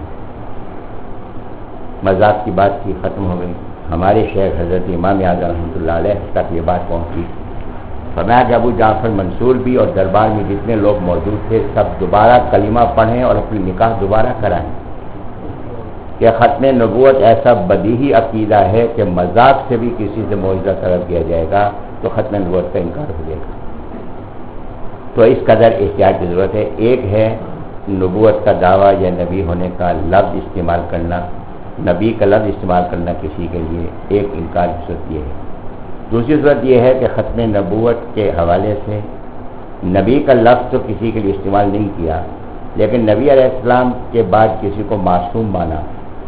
S1: مذاق کی بات تھی، ختم ہو گئی۔ ہمارے شیخ حضرت امام اعظم رحمۃ اللہ علیہ تک یہ بات پہنچی، فرمایا کہ ابو جعفر منصور بھی اور دربار میں جتنے لوگ موجود تھے سب دوبارہ کلمہ پڑھیں اور اپنی نکاح دوبارہ کرائیں، کہ ختم نبوت ایسا بدیہی عقیدہ ہے کہ مذاق سے بھی کسی سے معجزہ طلب کیا جائے گا تو ختم نبوت کا انکار ہو جائے گا۔ تو اس قدر احتیاط کی ضرورت ہے۔ ایک ہے نبوت کا دعویٰ یا نبی ہونے کا لفظ استعمال کرنا، نبی کا لفظ استعمال کرنا کسی کے لیے، ایک انکار کی صورت یہ ہے۔ دوسری صورت یہ ہے کہ ختم نبوت کے حوالے سے نبی کا لفظ تو کسی کے لیے استعمال نہیں کیا، لیکن نبی علیہ السلام کے بعد کسی کو معصوم مانا،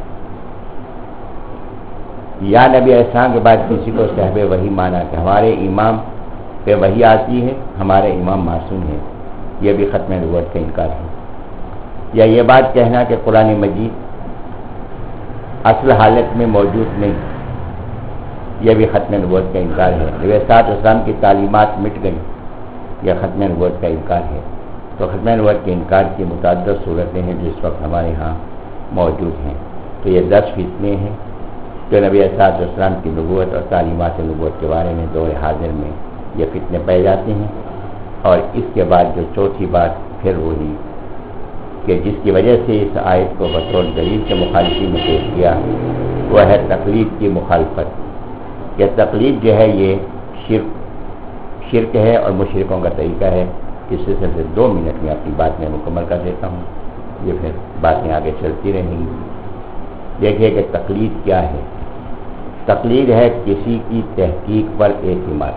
S1: یا نبی علیہ السلام کے بعد کسی کو صاحب وحی مانا کہ ہمارے امام پہ وحی آتی ہے، ہمارے امام معصوم ہیں، یہ بھی ختم نبوت کا انکار ہے۔ یا یہ بات کہنا کہ قرآن مجید اصل حالت میں موجود نہیں، یہ بھی ختم نبوت کا انکار ہے۔ نبی صلی اللہ علیہ وسلم کی تعلیمات مٹ گئی، یہ ختم نبوت کا انکار ہے۔ تو ختم نبوت کے انکار کی متعدد صورتیں ہیں جو اس وقت ہمارے ہاں موجود ہیں۔ تو یہ دس فتنے ہیں جو نبی صلی اللہ علیہ وسلم کی نبوت اور تعلیمات نبوت کے بارے میں دور حاضر میں یہ فتنے پائے جاتے ہیں۔ اور اس کے بعد جو چوتھی بات پھر وہی کہ جس کی وجہ سے اس آیت کو بطور دلیل کے مخالفی میں پیش کیا، وہ ہے تقلید کی مخالفت۔ یہ تقلید جو ہے یہ شرک شرک ہے اور مشرکوں کا طریقہ ہے۔ اس سلسلے سے دو منٹ میں اپنی بات میں مکمل کر دیتا ہوں، یہ پھر باتیں آگے چلتی رہیں گی۔ دیکھیے کہ تقلید کیا ہے۔ تقلید ہے کسی کی تحقیق پر اعتماد،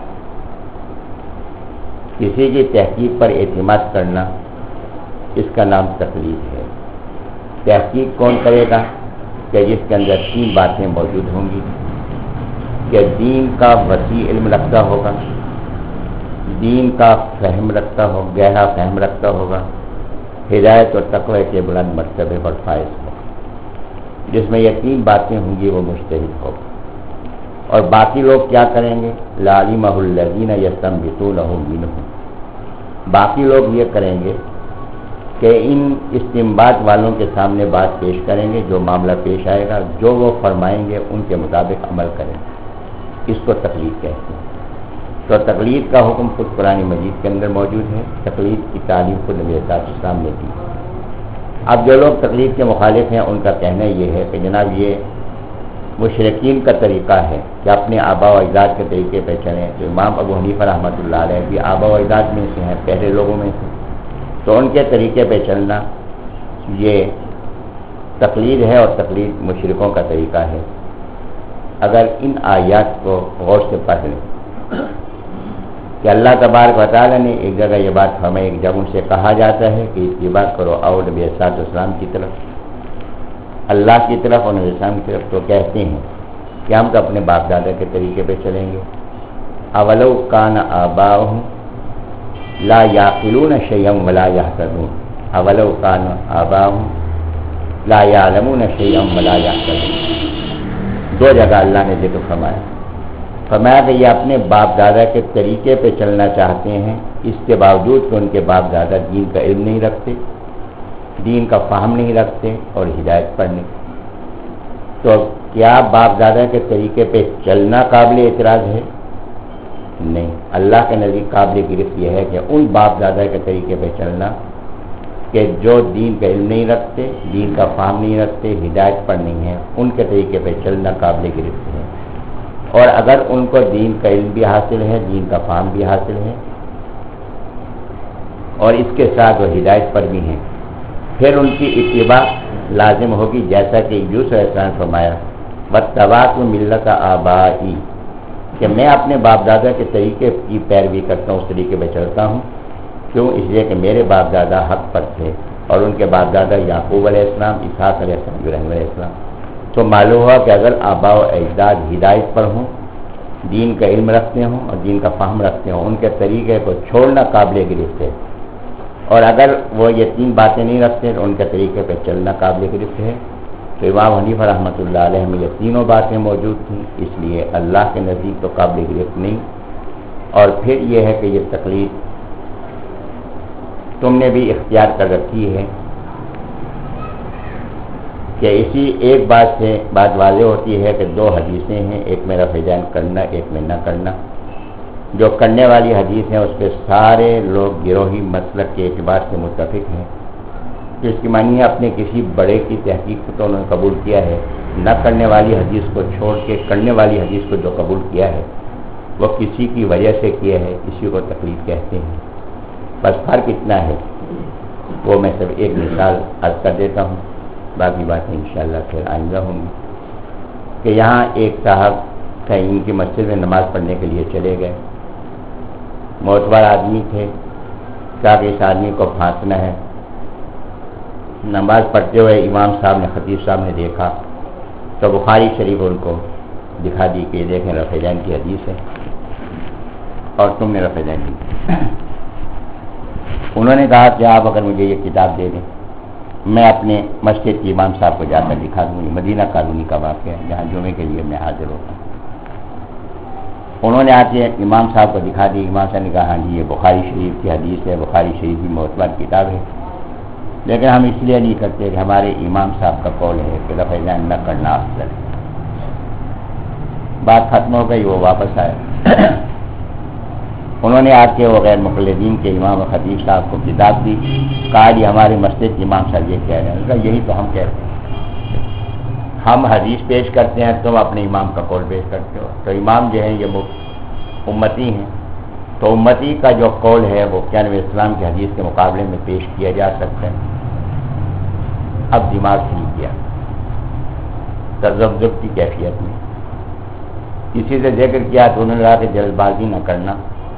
S1: کسی کی تحقیق پر اعتماد کرنا، اس کا نام تقلید ہے۔ تحقیق کون کرے گا؟ کہ جس کے اندر تین باتیں موجود ہوں گی، کہ دین کا وسیع علم رکھتا ہوگا، دین کا فہم رکھتا ہو گہرا فہم رکھتا ہوگا، ہدایت اور تقوی کے بلند مرتبے پر فائز ہوگا۔ جس میں یہ تین باتیں ہوں گی وہ مجتہد ہوگا۔ اور باقی لوگ کیا کریں گے؟ لَعَلِمَهُ الَّذِينَ يَسْتَنبِطُونَهُ مِنْهُمْ، باقی لوگ یہ کریں گے کہ ان استنباط والوں کے سامنے بات پیش کریں گے، جو معاملہ پیش آئے گا جو وہ فرمائیں گے ان کے مطابق عمل کریں گے۔ اس کو تقلید کہتے ہیں۔ تو تقلید کا حکم خود قرآن مجید کے اندر موجود ہے، تقلید کی تعلیم خود نبی صلی اللہ علیہ وسلم نے دی۔ اب جو لوگ تقلید کے مخالف ہیں ان کا کہنا یہ ہے کہ جناب یہ مشرکین کا طریقہ ہے کہ اپنے آبا و اجداد کے طریقے پہ چلیں۔ تو امام ابو حنیفہ رحمۃ اللہ علیہ بھی آبا و اجداد میں سے ہیں، پہلے لوگوں میں سے، تو ان کے طریقے پہ چلنا یہ تقلید ہے اور تقلید مشرکوں کا طریقہ ہے۔ اگر ان آیات کو غور سے پڑھ لیں کہ اللہ تبارک و تعالیٰ نے ایک جگہ یہ بات فرمائی، ایک جگہ ان سے کہا جاتا ہے کہ اتباع کرو آؤ نبی صلی اللہ علیہ وسلم کی طرف، اللہ کی طرف اور نبی السلام کی طرف، تو کہتے ہیں کہ ہم تو اپنے باپ دادا کے طریقے پہ چلیں گے. اولو کان آباؤہم لا یعقلون شیئا ولا یہتدون، اولو کان آباؤہم لا یعلمون شیئا ولا یہتدون. دو جگہ اللہ نے ذکر فرمایا فرمایا کہ یہ اپنے باپ دادا کے طریقے پہ چلنا چاہتے ہیں، اس کے باوجود کہ ان کے باپ دادا دین کا علم نہیں رکھتے، دین کا فہم نہیں رکھتے اور ہدایت پر نہیں. تو کیا باپ دادا کے طریقے پہ چلنا قابل اعتراض ہے؟ نہیں. اللہ کے نزدیک قابل گرفت یہ ہے کہ ان باپ دادا کے طریقے پہ چلنا کہ جو دین کا علم نہیں رکھتے، دین کا فہم نہیں رکھتے، ہدایت پر نہیں ہے، ان کے طریقے پہ چلنا قابل گرفت ہے. اور اگر ان کو دین کا علم بھی حاصل ہے، دین کا فہم بھی حاصل ہے اور اس کے ساتھ وہ ہدایت پر بھی ہیں، پھر ان کی اتباع لازم ہوگی، جیسا کہ یوسف علیہ السلام نے فرمایا واتبعت ملت آبائی، کہ میں اپنے باپ دادا کے طریقے کی پیروی کرتا ہوں، اس طریقے پہ چلتا ہوں. کیوں؟ اس لیے کہ میرے باپ دادا حق پر تھے اور ان کے باپ دادا یعقوب علیہ السلام، اسحاق علیہ السلام، ابراہیم علیہ السلام. تو معلوم ہوا کہ اگر آباء و اجداد ہدایت پر ہوں، دین کا علم رکھتے ہوں اور دین کا فہم رکھتے ہوں، ان کے طریقے کو چھوڑنا قابل گرفت ہے. اور اگر وہ یہ تین باتیں نہیں رکھتے تو ان کے طریقے پہ چلنا قابل گرفت ہے. تو امام حنیفہ رحمۃ اللہ علیہ میں یہ تینوں باتیں موجود تھیں، اس لیے اللہ کے نزدیک تو قابل گرفت نہیں. اور پھر یہ ہے کہ یہ تقلید تم نے بھی اختیار کر رکھی ہے کہ اسی ایک بات سے بات واضح ہوتی ہے کہ دو حدیثیں ہیں، ایک میں رفع دین کرنا، ایک میں نہ کرنا. جو کرنے والی حدیث ہے اس پہ سارے لوگ گروہی مسلک کے اعتبار سے متفق ہیں. اس کی معنی ہے اپنے کسی بڑے کی تحقیق کو تو انہوں نے قبول کیا ہے، نہ کرنے والی حدیث کو چھوڑ کے کرنے والی حدیث کو جو قبول کیا ہے وہ کسی کی وجہ سے کیا ہے، اسی کو تقلید کہتے ہیں. بس فرق اتنا ہے، وہ میں سب ایک مثال عرض کر دیتا ہوں، باقی باتیں انشاءاللہ پھر آئندہ ہوں گی. کہ یہاں ایک صاحب کہیں ان کی مسجد میں نماز پڑھنے کے لیے چلے گئے، معتبر آدمی تھے، کہا کہ اس آدمی کو پھانسنا ہے. نماز پڑھتے ہوئے امام صاحب نے، خطیب صاحب نے دیکھا تو بخاری شریف ان کو دکھا دی کہ دیکھیں رفع دین کی حدیث ہے اور تم نے رفع دین دی. انہوں نے کہا کہ آپ اگر مجھے یہ کتاب دے دیں میں اپنے مسجد کے امام صاحب کو جا کر دکھا دوں گی. مدینہ کالونی کا واقعہ ہے جہاں جمعے کے لیے میں حاضر ہوتا ہوں. انہوں نے آ کے امام صاحب کو دکھا دی. امام صاحب نے کہا ہاں جی یہ بخاری شریف کی حدیث ہے، بخاری شریف کی معتبر کتاب ہے، لیکن ہم اس لیے نہیں کرتے کہ ہمارے امام صاحب کا قول ہے کہ رفع دین نہ کرنا افضل ہے. بات ختم ہو گئی، وہ واپس آئے. انہوں نے آ کے وہ غیر مقلدین کے امام و خطیب صاحب کو کتاب دی، کہا جی ہمارے مسجد کے امام صاحب یہ کہہ رہے ہیں. یہی تو ہم کہتے ہیں، ہم حدیث پیش کرتے ہیں، تم اپنے امام کا قول پیش کرتے ہو. تو امام جو ہیں یہ امتی ہیں، تو امتی کا جو قول ہے وہ کیا نبی اسلام کی حدیث کے مقابلے میں پیش کیا جا سکتا ہے. اب دماغ کھل گیا تذبذب کی کیفیت میں. کسی سے ذکر کیا تو انہوں نے کہا کہ جلد بازی نہ کرنا،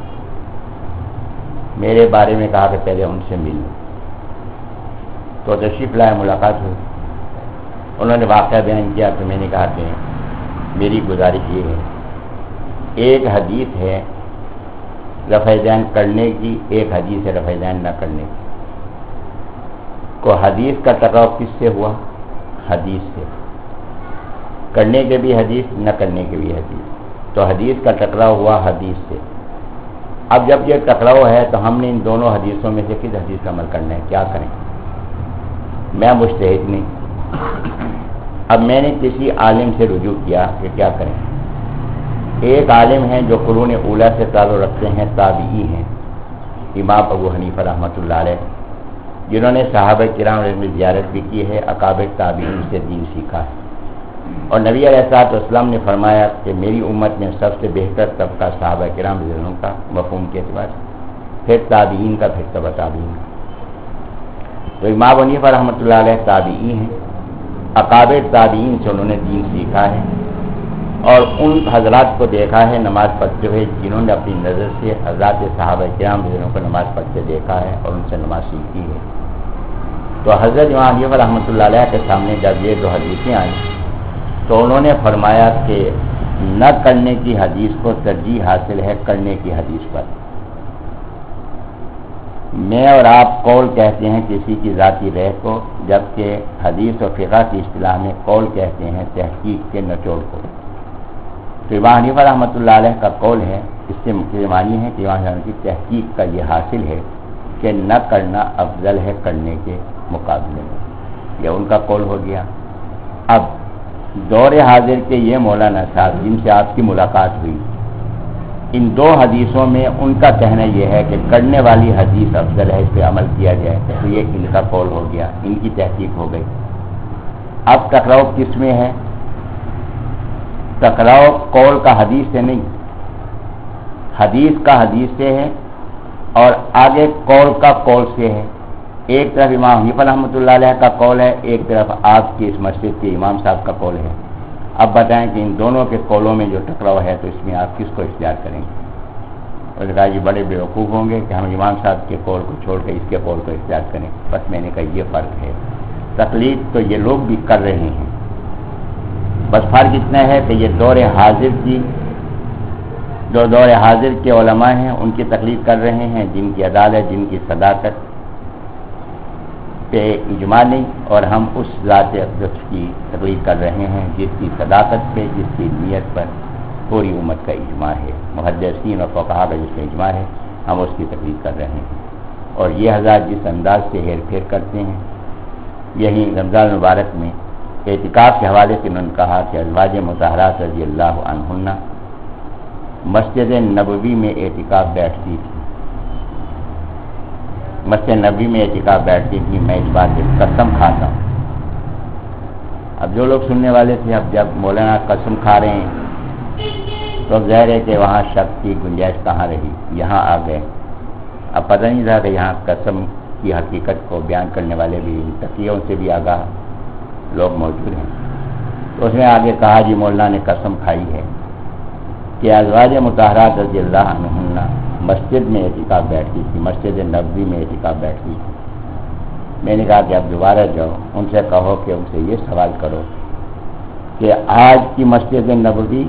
S1: میرے بارے میں کہا کہ پہلے ان سے مل لو. تو تشریف لائے، ملاقات ہوئی. انہوں نے واقعہ بیان کیا تو میں نے کہا کہ میری گزارش یہ ہے، ایک حدیث ہے رفع دین کرنے کی، ایک حدیث ہے رفع دین نہ کرنے کی. کو حدیث کا ٹکراؤ کس سے ہوا؟ حدیث سے. کرنے کے بھی حدیث، نہ کرنے کے بھی حدیث. تو حدیث کا ٹکراؤ ہوا حدیث سے. اب جب یہ ٹکراؤ ہے تو ہم نے ان دونوں حدیثوں میں سے کس حدیث کا عمل کرنا ہے؟ کیا کریں؟ میں مجتہد نہیں. اب میں نے کسی عالم سے رجوع کیا کہ کیا کریں. ایک عالم ہیں جو قرون اولیٰ سے تعلق رکھتے ہیں، تابعی ہیں، امام ابو حنیفہ رحمۃ اللہ علیہ، جنہوں نے صحابہ کرام کی زیارت بھی کی ہے، اکابر تابعین سے دین سیکھا ہے. اور نبی علیہ الصلوۃ والسلام نے فرمایا کہ میری امت میں سب سے بہتر طبقہ صحابہ کرام رضی اللہ عنہم کا، مفہوم کے اعتبار سے، پھر تابعین کا، پھر تبع تابعین کا. تو امام حنیفہ رحمۃ اللہ علیہ تابعی ہیں، اکابر تابعین سے انہوں نے دین سیکھا ہے. اور ان حضرات کو دیکھا ہے نماز پڑھتے ہوئے جنہوں نے اپنی نظر سے حضرات صحابہ کرام جنہوں کو نماز پڑھتے دیکھا ہے اور ان سے نماز سیکھی ہے۔ تو حضرت امام حنیفہ رحمۃ اللہ علیہ کے سامنے جب یہ دو حدیثیں آئیں تو انہوں نے فرمایا کہ نہ کرنے کی حدیث کو ترجیح حاصل ہے کرنے کی حدیث پر۔ میں اور آپ قول کہتے ہیں کسی کی ذاتی رائے کو، جبکہ حدیث و فقہ کی اصطلاح میں قول کہتے ہیں تحقیق کے نچوڑ کو۔ تو امام حنیفہ رحمۃ اللہ علیہ کا قول ہے، اس سے معنی ہے کہ امام حنیفہ کی تحقیق کا یہ حاصل ہے کہ نہ کرنا افضل ہے کرنے کے مقابلے میں، یہ ان کا قول ہو گیا۔ اب دور حاضر کے یہ مولانا صاحب جن سے آپ کی ملاقات ہوئی، ان دو حدیثوں میں ان کا کہنا یہ ہے کہ کرنے والی حدیث افضل ہے، اس پہ عمل کیا جائے، تو یہ ان کا قول ہو گیا، ان کی تحقیق ہو گئی۔ اب ٹکراؤ کس میں ہے؟ ٹکراؤ قول کا حدیث سے نہیں، حدیث کا حدیث سے ہے اور آگے قول کا قول سے ہے۔ ایک طرف امام حنیفہ رحمۃ اللہ علیہ کا قول ہے، ایک طرف آپ کی اس مسجد کے امام صاحب کا قول ہے۔ اب بتائیں کہ ان دونوں کے قولوں میں جو ٹکراؤ ہے تو اس میں آپ کس کو اختیار کریں گے؟ اور کہا جی بڑے بیوقوف ہوں گے کہ ہم امام صاحب کے قول کو چھوڑ کے اس کے قول کو اختیار کریں۔ بس میں نے کہا یہ فرق ہے، تقلید تو یہ لوگ بھی کر رہے ہیں، بس فرق اتنا ہے کہ یہ دور حاضر کی جو دور حاضر کے علماء ہیں ان کی تقلید کر رہے ہیں، جن کی عدالت جن کی صداقت پہ اجماع نہیں، اور ہم اس ذات اقدس کی تقلید کر رہے ہیں جس کی صداقت پہ جس کی نیت پر پوری امت کا اجماع ہے، محدثین اور فقہا کا جس کا اجماع ہے ہم اس کی تقلید کر رہے ہیں۔ اور یہ حضرات جس انداز سے ہیر پھیر کرتے ہیں، یہی رمضان مبارک میں اعتکاف کے حوالے سے انہوں نے کہا کہ ازواج مطہرات رضی اللہ عنہن مسجد نبوی میں اعتکاف بیٹھتی تھی، مسجد نبوی میں اعتکاف بیٹھتی تھی، میں اس بات سے قسم کھاتا ہوں۔ اب جو لوگ سننے والے تھے، اب جب مولانا قسم کھا رہے ہیں تو اب ظاہر ہے کہ وہاں شک کی گنجائش کہاں رہی، یہاں آ گئے۔ اب پتہ نہیں تھا کہ یہاں قسم کی حقیقت کو بیان کرنے والے بھی تقیوں سے بھی آگاہ لوگ موجود ہیں۔ تو اس نے آگے کہا جی مولانا نے قسم کھائی ہے کہ ازواج مطہرات رضی اللہ عنہن مسجد میں اعتکاف بیٹھتی تھی، مسجد نبوی میں اعتکاف بیٹھتی تھی۔ میں نے کہا کہ اب دوبارہ جاؤ ان سے کہو کہ ان سے یہ سوال کرو کہ آج کی مسجد نبوی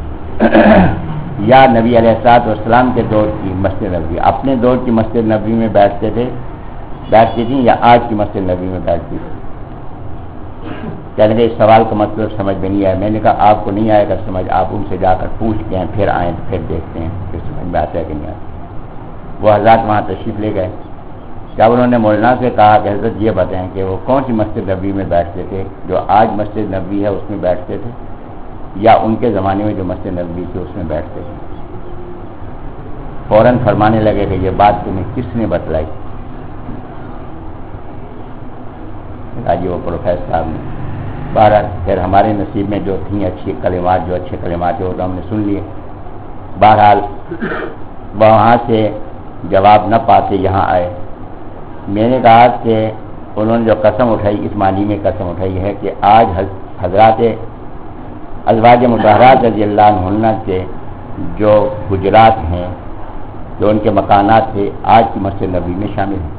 S1: یا نبی علیہ الصلوۃ والسلام کے دور کی مسجد نبوی، اپنے دور کی مسجد نبوی میں بیٹھتے تھے بیٹھتی تھیں یا آج کی مسجد نبوی میں بیٹھتی تھی؟ کہنے کہ اس سوال کا مطلب سمجھ میں نہیں آیا۔ میں نے کہا آپ کو نہیں آئے گا سمجھ، آپ ان سے جا کر پوچھ کے ہیں، پھر آئیں پھر دیکھتے ہیں پھر سمجھ میں آتا ہے کہ نہیں آتا۔ وہ حضرات وہاں تشریف لے گئے، جب انہوں نے مولانا سے کہا کہ حضرت یہ بتائیں کہ وہ کون سی مسجد نبوی میں بیٹھتے تھے، جو آج مسجد نبوی ہے اس میں بیٹھتے تھے یا ان کے زمانے میں جو مسجد نبوی تھی اس میں بیٹھتے تھے؟ فوراً فرمانے لگے کہ یہ بات تمہیں کس نے بتلائی؟ جی وہ پروفیسر صاحب نے۔ بہرحال پھر ہمارے نصیب میں جو تھیں اچھی کلمات، جو اچھے کلمات وہ تو ہم نے سن لیے۔ بہرحال وہاں سے جواب نہ پاتے یہاں آئے۔ میں نے کہا کہ انہوں نے جو قسم اٹھائی اس معنی میں قسم اٹھائی ہے کہ آج حضرات ازواج مطہرات رضی اللہ عنہن کے جو حجرات ہیں، جو ان کے مکانات تھے، آج کی مسجد نبوی میں شامل ہیں۔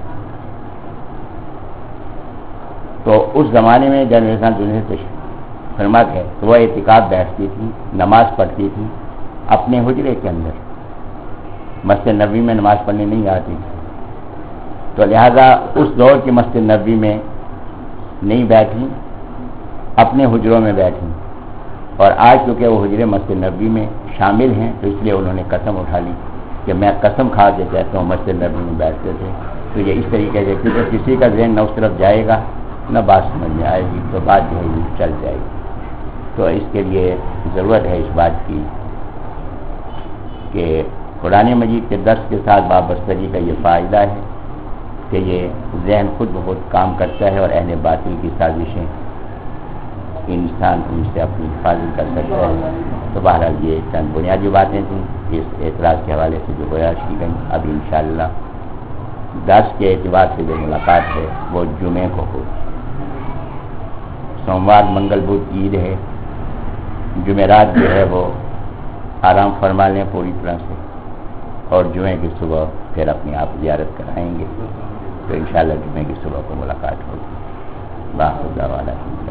S1: تو اس زمانے میں جب انسان دنیا سے فرما ہے تو وہ اعتکاف بیٹھتی تھی، نماز پڑھتی تھی اپنے حجرے کے اندر، مسجد نبوی میں نماز پڑھنے نہیں آتی تھی۔ تو لہذا اس دور کی مسجد نبوی میں نہیں بیٹھی، اپنے حجروں میں بیٹھی، اور آج چونکہ وہ حجرے مسجد نبوی میں شامل ہیں تو اس لیے انہوں نے قسم اٹھا لی کہ میں قسم کھا کے کہتا ہوں مسجد نبوی میں بیٹھتے تھے۔ تو یہ اس طریقے سے کیونکہ کسی کا ذہن نہ اس طرف جائے گا نہ بات سمجھ میں آئے گی تو بات جو ہے یہ چل جائے گی۔ تو اس کے لیے ضرورت ہے اس بات کی کہ قرآن مجید کے درس کے ساتھ وابستگی کا یہ فائدہ ہے کہ یہ ذہن خود بہت کام کرتا ہے اور اہل باطل کی سازشیں انسان ان سے اپنی حفاظت کر سکتا ہے۔ تو بہرحال یہ چند بنیادی باتیں تھیں اس اعتراض کے حوالے سے جو گزارش کی گئی۔ اب انشاءاللہ درس کے اعتبار سے جو ملاقات ہے وہ جمعے کو ہوگی۔ سوموار منگل بدھ عید ہے، جمعرات جو ہے وہ آرام فرما لیں پوری طرح سے، اور جمعے کی صبح پھر اپنی آپ زیارت کرائیں گے تو انشاءاللہ جمعے کی صبح کو ملاقات ہوگی۔ باخدا والا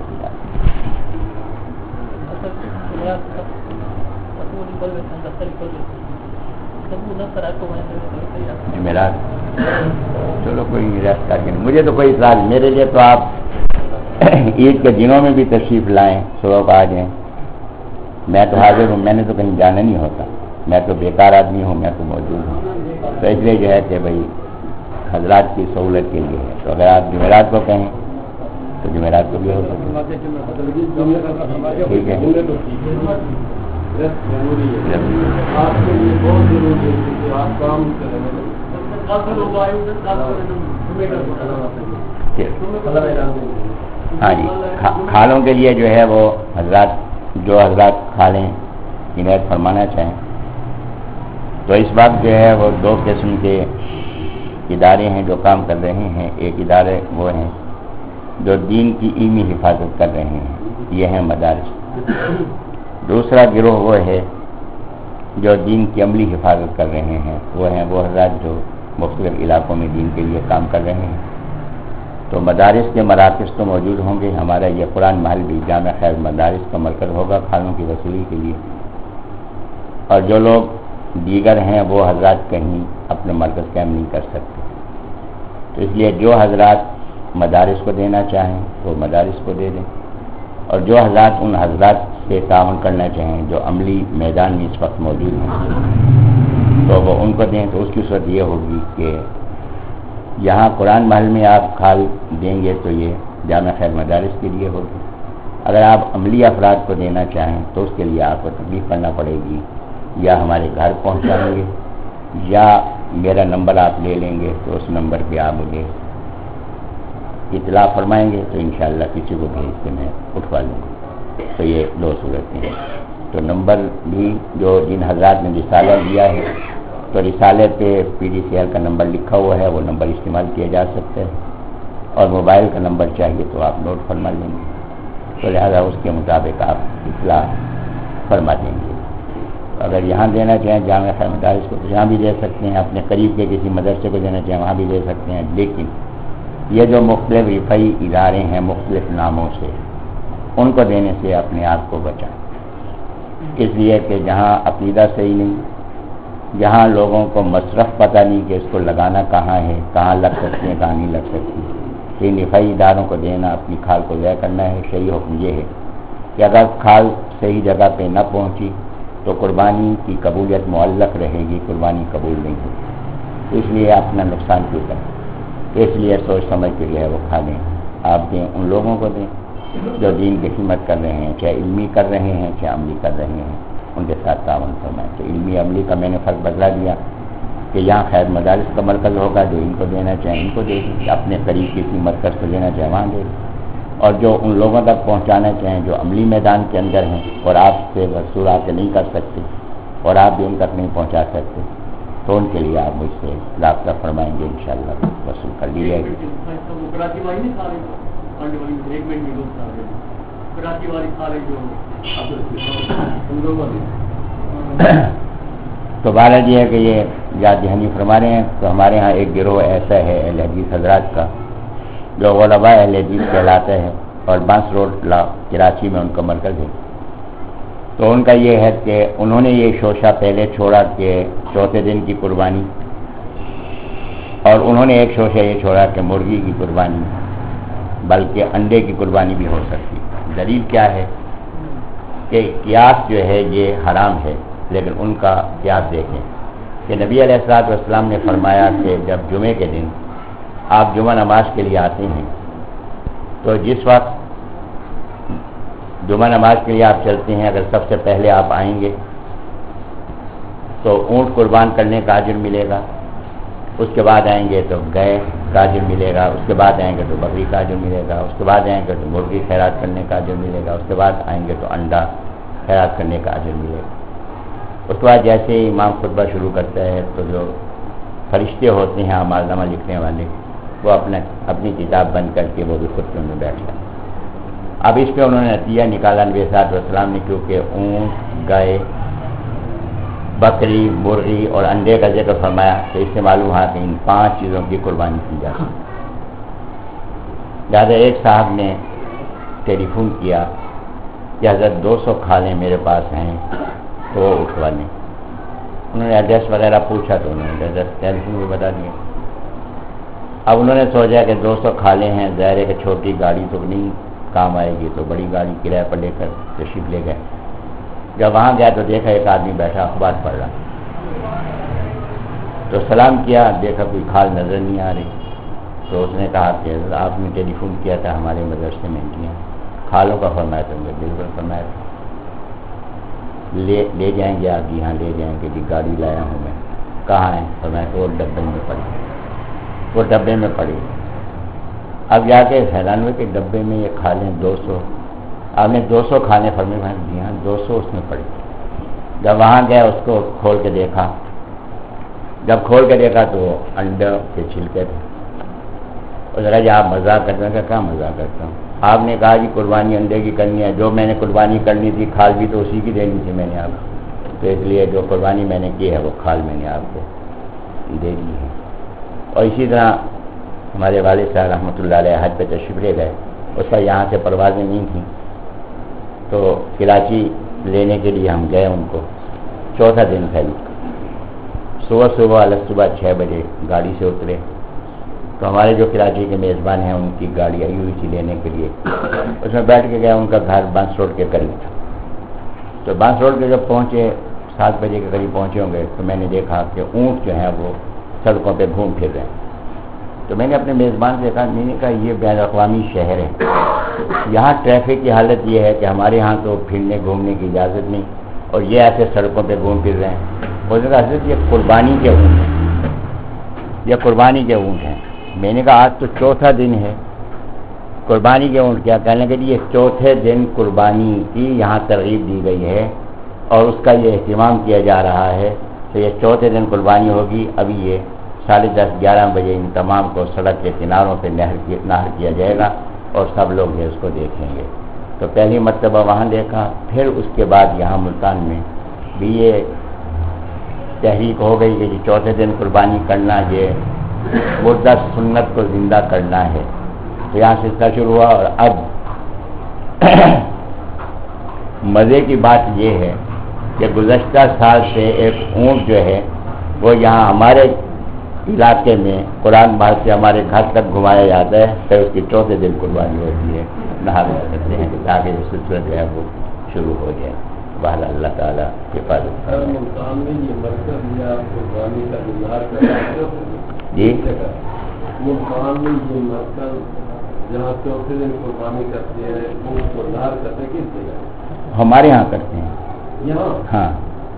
S1: جمعرات چلو کوئی راستہ کہ مجھے تو کوئی اطلاع نہیں، میرے لیے تو آپ عید کے دنوں میں بھی تشریف لائیں، صبح کو آ جائیں، میں تو حاضر ہوں، میں نے تو کہیں جانا نہیں ہوتا، میں تو بیکار آدمی ہوں، میں تو موجود ہوں، تو اس لیے جو ہے کہ بھائی حضرات کی سہولت کے لیے ہے، تو اگر آپ جمعرات کو کہیں تو جمعرات کو بھی ہو سکے، ٹھیک ہے۔ ہاں جی، کھالوں کے لیے جو ہے وہ حضرات جو حضرات کھالیں عنایت فرمانا چاہیں تو اس وقت جو ہے وہ دو قسم کے ادارے ہیں جو کام کر رہے ہیں۔ ایک ادارے وہ ہیں جو دین کی علمی حفاظت کر رہے ہیں، یہ ہیں مدارس۔ دوسرا گروہ وہ ہے جو دین کی عملی حفاظت کر رہے ہیں، وہ ہیں وہ حضرات جو مختلف علاقوں میں دین کے لیے کام کر رہے ہیں۔ تو مدارس کے مراکز تو موجود ہوں گے، ہمارا یہ قرآن محل بھی جامع خیر مدارس کا مرکز ہوگا کھانوں کی وصولی کے لیے، اور جو لوگ دیگر ہیں وہ حضرات کہیں اپنے مرکز قائم نہیں کر سکتے، تو اس لیے جو حضرات مدارس کو دینا چاہیں وہ مدارس کو دے دیں، اور جو حضرات ان حضرات سے تعاون کرنا چاہیں جو عملی میدان میں اس وقت موجود ہیں تو وہ ان کو دیں۔ تو اس کی صورت یہ ہوگی کہ یہاں قرآن محل میں آپ کھال دیں گے تو یہ جامع خیر مدارس کے لیے ہوگی، اگر آپ عملی افراد کو دینا چاہیں تو اس کے لیے آپ کو تکلیف کرنا پڑے گی، یا ہمارے گھر پہنچائیں گے یا میرا نمبر آپ لے لیں گے تو اس نمبر پہ آپ مجھے اطلاع فرمائیں گے تو انشاءاللہ کسی کو بھیج کے میں اٹھوا لوں گا۔ تو یہ دو صورتیں ہیں۔ تو نمبر بھی جو جن حضرات نے رسالہ دیا ہے تو رسالے پہ پی ڈی سی ایل کا نمبر لکھا ہوا ہے، وہ نمبر استعمال کیا جا سکتا ہے، اور موبائل کا نمبر چاہیے تو آپ نوٹ فرما لیں گے، تو لہذا اس کے مطابق آپ اطلاع فرما دیں گے۔ اگر یہاں دینا چاہیں جامع خیر مدارس کو تو یہاں بھی دے سکتے ہیں، اپنے قریب کے کسی مدرسے کو دینا چاہیں وہاں بھی دے سکتے ہیں، لیکن یہ جو مختلف رفعی ادارے ہیں مختلف ناموں سے ان کو دینے سے اپنے آپ کو بچائیں، اس لیے کہ جہاں عقیدہ صحیح نہیں، جہاں لوگوں کو مصرف پتہ نہیں کہ اس کو لگانا کہاں ہے، کہاں لگ سکتے ہیں کہاں نہیں لگ سکتی، ان رفعی اداروں کو دینا اپنی کھال کو ضائع کرنا ہے۔ صحیح حکم یہ ہے کہ اگر کھال صحیح جگہ پہ نہ پہنچی تو قربانی کی قبولیت معلق رہے گی، قربانی قبول نہیں ہوگی، اس لیے اپنا نقصان کیوں کریں، اس لیے سوچ سمجھ کے جو ہے وہ کھا لیں، آپ دیں، ان لوگوں کو دیں جو دین کی خدمت کر رہے ہیں، چاہے علمی کر رہے ہیں چاہے عملی کر رہے ہیں، ان کے ساتھ تعاون فرمائیں۔ تو علمی عملی کا میں نے فرق بدلا دیا کہ یہاں خیر مدارس کا مرکز ہوگا، جو ان کو دینا چاہیں ان کو دے دیں، اپنے قریب کسی مرکز کو دینا چاہیں وہاں دے دیں، اور جو ان لوگوں تک پہنچانا چاہیں جو عملی میدان کے اندر ہیں اور آپ سے وصول آپ نہیں کر سکتے اور آپ بھی ان تک نہیں پہنچا سکتے تو ان کے لیے آپ مجھ سے رابطہ فرمائیں گے، انشاءاللہ وصول کر لی جائے گی۔ تو بارہ یہ ہے کہ یہ یاد دہانی فرما رہے ہیں، تو ہمارے ہاں ایک گروہ ایسا ہے اہل حدیث حضرات کا جو علماء اہل حدیث کہلاتا ہے، اور بانس روڈ لا کراچی میں ان کا مرکز ہے۔ تو ان کا یہ ہے کہ انہوں نے یہ شوشہ پہلے چھوڑا کہ چوتھے دن کی قربانی، اور انہوں نے ایک شوشہ یہ چھوڑا کہ مرغی کی قربانی بلکہ انڈے کی قربانی بھی ہو سکتی۔ دلیل کیا ہے کہ قیاس جو ہے یہ حرام ہے، لیکن ان کا قیاس دیکھیں کہ نبی علیہ الصلوۃ والسلام نے فرمایا کہ جب جمعے کے دن آپ جمعہ نماز کے لیے آتے ہیں تو جس وقت جمعہ نماز کے لیے آپ چلتے ہیں اگر سب سے پہلے آپ آئیں گے تو اونٹ قربان کرنے کا اجر ملے گا، اس کے بعد آئیں گے تو گائے کا اجر ملے گا، اس کے بعد آئیں گے تو بکری کا اجر ملے گا، اس کے بعد آئیں گے تو مرغی خیرات کرنے کا اجر ملے گا، اس کے بعد آئیں گے تو انڈا خیرات کرنے کا اجر ملے گا۔ اس کے بعد جیسے ہی امام خطبہ شروع کرتا ہے تو جو فرشتے ہوتے ہیں اعمال نامہ لکھنے والے وہ اپنا اپنی کتاب بند کر کے وہ بھی خطبے میں بیٹھ جاتے ہیں۔ اب اس پہ انہوں نے نتیجہ نکالا نبی صلی اللہ علیہ وسلم نے، کیونکہ اونٹ، گائے، بکری، مرغی اور انڈے کا ذکر فرمایا تو اس سے معلوم ہوا کہ ان پانچ چیزوں کی قربانی کی جاتی ہے۔ لہٰذا ایک صاحب نے ٹیلی فون کیا کہ حضرت دو سو کھالیں میرے پاس ہیں تو وہ اٹھوا لیں۔ انہوں نے ایڈریس وغیرہ پوچھا تو انہوں نے ایڈریس ٹیلی فون کو بتا دیا۔ اب انہوں نے سوچا کہ دو سو کھالیں ہیں، ظاہر ہے کہ چھوٹی گاڑی تو نہیں کام آئے گی، تو بڑی گاڑی کرایہ پر لے کر تشریف لے گئے۔ جب وہاں گیا تو دیکھا ایک آدمی بیٹھا اخبار پڑھ رہا، تو سلام کیا، دیکھا کوئی کھال نظر نہیں آ رہی، تو اس نے کہا کہ آپ نے ٹیلی فون کیا تھا ہمارے مدرسے میں کیا کھالوں کا فرمایا تھا، بالکل فرمایا تھا، لے لے جائیں گے آپ؟ یہاں لے جائیں گے جی، گاڑی لایا ہوں میں۔ کہاں ہے؟ فرمایا کہ وہ ڈبے میں پڑی، وہ ڈبے میں پڑی۔ اب جا کے حیران ہوئے کہ ڈبے میں یہ کھالیں دو سو، آپ نے دو سو کھانے فرمائے؟ جی ہاں دو سو اس میں پڑی۔ جب وہاں گیا اس کو کھول کے دیکھا، جب کھول کے دیکھا تو انڈے کے چھلکے تھے۔ اور ذرا جی آپ مذاق کرتے ہیں؟ کیا مذاق کرتا ہوں؟ آپ نے کہا جی قربانی انڈے کی کرنی ہے، جو میں نے قربانی کرنی تھی کھال بھی تو اسی کی دینی تھی میں نے آپ کو، تو اس لیے جو قربانی میں نے کی ہے وہ کھال میں نے آپ کو دے دی ہے۔ اور اسی طرح ہمارے والد صاحب رحمۃ اللہ علیہ حج پہ تشریف لے گئے، اس پر یہاں سے پروازیں نہیں تھیں، تو کراچی لینے کے لیے ہم گئے، ان کو چوتھا دن تھا، صبح صبح الگ صبح چھ بجے گاڑی سے اترے، تو ہمارے جو کراچی کے میزبان ہیں ان کی گاڑی آئی ہوئی تھی لینے کے لیے، اس میں بیٹھ کے گیا، ان کا گھر بانس روڈ کے قریب تھا۔ تو بانس روڈ کے جب پہنچے، سات بجے کے قریب پہنچے ہوں گے، تو میں نے دیکھا کہ اونٹ جو ہیں وہ سڑکوں پہ گھوم پھر رہے ہیں۔ تو میں نے اپنے میزبان سے کہا، میں نے کہا یہ بین الاقوامی شہر ہے، یہاں ٹریفک کی حالت یہ ہے کہ ہمارے ہاں تو پھرنے گھومنے کی اجازت نہیں، اور یہ ایسے سڑکوں پہ گھوم پھر رہے ہیں۔ اس نے کہا حضرت یہ قربانی کے اونٹ ہیں، یہ قربانی کے اونٹ ہیں۔ میں نے کہا آج تو چوتھا دن ہے، قربانی کے اونٹ کیا؟ کہنے کے لیے چوتھے دن قربانی کی یہاں ترغیب دی گئی ہے اور اس کا یہ اہتمام کیا جا رہا ہے، تو یہ چوتھے دن قربانی ہوگی۔ ابھی یہ ساڑھے دس گیارہ بجے ان تمام کو سڑک کے کناروں پہ نہر نہر کیا جائے گا اور سب لوگ یہ اس کو دیکھیں گے۔ تو پہلی مرتبہ وہاں دیکھا، پھر اس کے بعد یہاں ملتان میں بھی یہ تحریک ہو گئی کہ چوتھے دن قربانی کرنا، یہ مردہ سنت کو زندہ کرنا ہے، تو یہاں سلسلہ شروع ہوا۔ اور اب مزے کی بات یہ ہے کہ گزشتہ سال سے ایک اونٹ جو ہے وہ یہاں ہمارے علاقے میں قرآن بات سے ہمارے گھر تک گھمایا جاتا ہے، پھر اس کی چوتھے دن قربانی ہوتی ہے، نہار کرتے ہیں تاکہ یہ سلسلہ جو ہے وہ شروع ہو جائے۔ بہر اللہ تعالیٰ حفاظت کرے۔ جی ہمارے یہاں کرتے ہیں، ہاں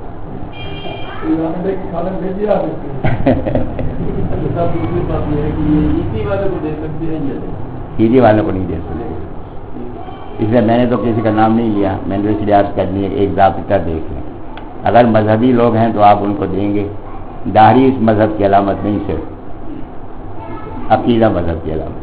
S1: عیدی والوں کو نہیں دے سکتے، اس لیے میں نے تو کسی کا نام نہیں لیا، میں نے اس لیے عرض کرنی ہے ایک ضابطہ دیکھ لیں، اگر مذہبی لوگ ہیں تو آپ ان کو دیں گے، داڑھی اس مذہب کی علامت نہیں، صرف عقیدہ مذہب کی علامت۔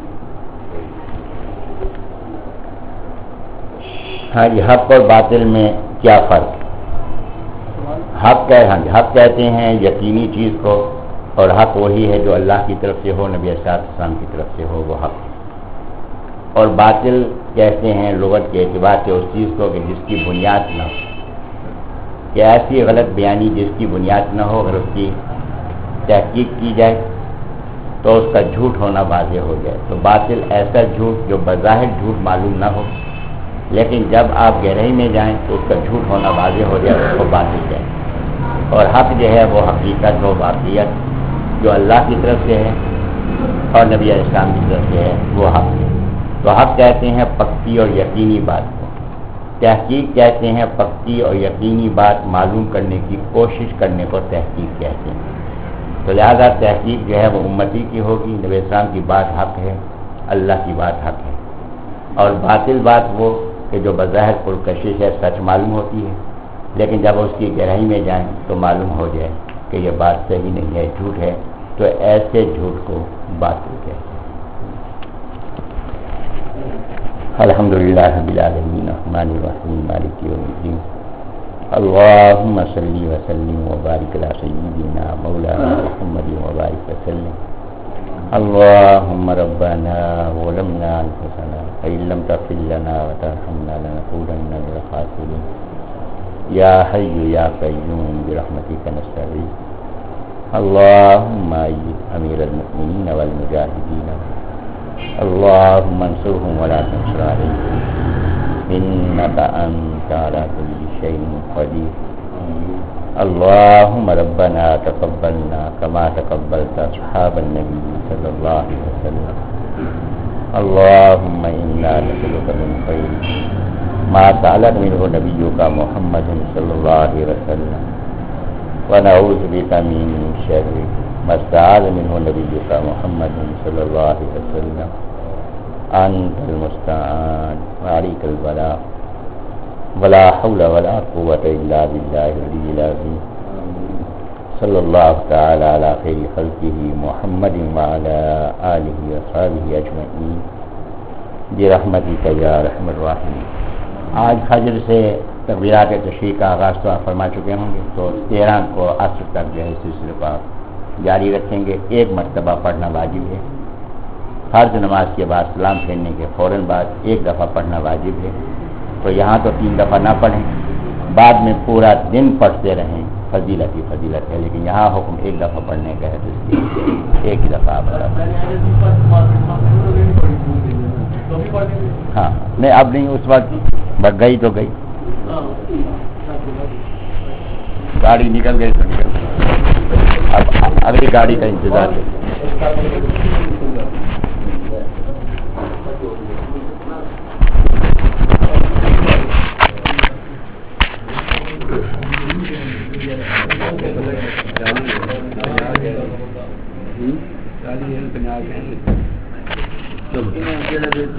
S1: ہاں جی، حق اور باطل میں کیا فرق؟ حق کہ ہاں جی حق کہتے ہیں یقینی چیز کو، اور حق وہی ہے جو اللہ کی طرف سے ہو، نبی صلی اللہ علیہ وسلم کی طرف سے ہو، وہ حق۔ اور باطل کہتے ہیں لغت کے اعتبار سے اس چیز کو کہ جس کی بنیاد نہ ہو، کہ ایسی غلط بیانی جس کی بنیاد نہ ہو، اگر اس کی تحقیق کی جائے تو اس کا جھوٹ ہونا واضح ہو جائے۔ تو باطل ایسا جھوٹ جو بظاہر جھوٹ معلوم نہ ہو، لیکن جب آپ گہرائی میں جائیں تو اس کا جھوٹ ہونا واضح ہو جائے، اس کو باطل کہیں۔ اور حق جو ہے وہ حقیقت و واقعیت جو اللہ کی طرف سے ہے اور نبی علیہ السلام کی طرف سے ہے، وہ حق ہے۔ تو حق کہتے ہیں پکی اور یقینی بات کو، تحقیق کہتے ہیں پکی اور یقینی بات معلوم کرنے کی کوشش کرنے کو تحقیق کہتے ہیں۔ تو لہذا تحقیق جو ہے وہ امتی کی ہوگی، نبی السلام کی بات حق ہے، اللہ کی بات حق ہے۔ اور باطل بات وہ کہ جو بظاہر پرکشش ہے، سچ معلوم ہوتی ہے، لیکن جب اس کی گہرائی میں جائیں تو معلوم ہو جائے کہ یہ بات صحیح نہیں ہے، جھوٹ ہے، تو ایسے جھوٹ کو باطل کہتے ہیں۔ الحمد للہ رب العالمین الرحمن الرحیم مالک یوم الدین اللہم صلی وسلم وبارک علی سیدنا مولانا محمد وبارک وسلم اللہم ربنا ظلمنا انفسنا فإن لم تغفر لنا وترحمنا لنكونن من الخاسرین یا حی یا قیوم برحمتک نستغیث اللہم اید امیر المؤمنین والمجاہدین اللہم انصرهم ولا تنصر علیہم انک انت علی کل شیء قدیر اللہم ربنا تقبلنا کما تقبلت اصحاب النبی صلی اللہ علیہ وسلم اللہم انا نسألک من خیر ما سألک منہ نبیک محمد صلی اللہ علیہ وسلم ونعوذ بک من شر ما استعاذ منہ نبیک محمد صلی اللہ علیہ وسلم انت المستعان وعلیک البلاغ ولا حول ولا قوة الا باللہ العلی العظیم صلی اللہ تعالی علی خیر خلقہ محمد وعلی آلہ وصحبہ اجمعین برحمتک یا ارحم الراحمین۔ آج فجر سے تکبیرات تشریق کا آغاز تو آپ فرما چکے ہوں گے، تو تیرہ کو عصر تک جو ہے سلسلے کو جاری رکھیں گے۔ ایک مرتبہ پڑھنا واجب ہے، فرض نماز کے بعد سلام پھیرنے کے فوراً بعد ایک دفعہ پڑھنا واجب ہے، تو یہاں تو تین دفعہ نہ پڑھیں، بعد میں پورا دن پڑھتے رہیں، فضیلت ہی فضیلت ہے، لیکن یہاں حکم ایک دفعہ پڑھنے کا ہے، تو اس لیے ایک ہی دفعہ آپ پڑھیں۔ ہاں نہیں اب نہیں، اس وقت بس گئی تو گئی، گاڑی نکل گئی تو نکل گئی، اب اگلی گاڑی کا انتظار ہے۔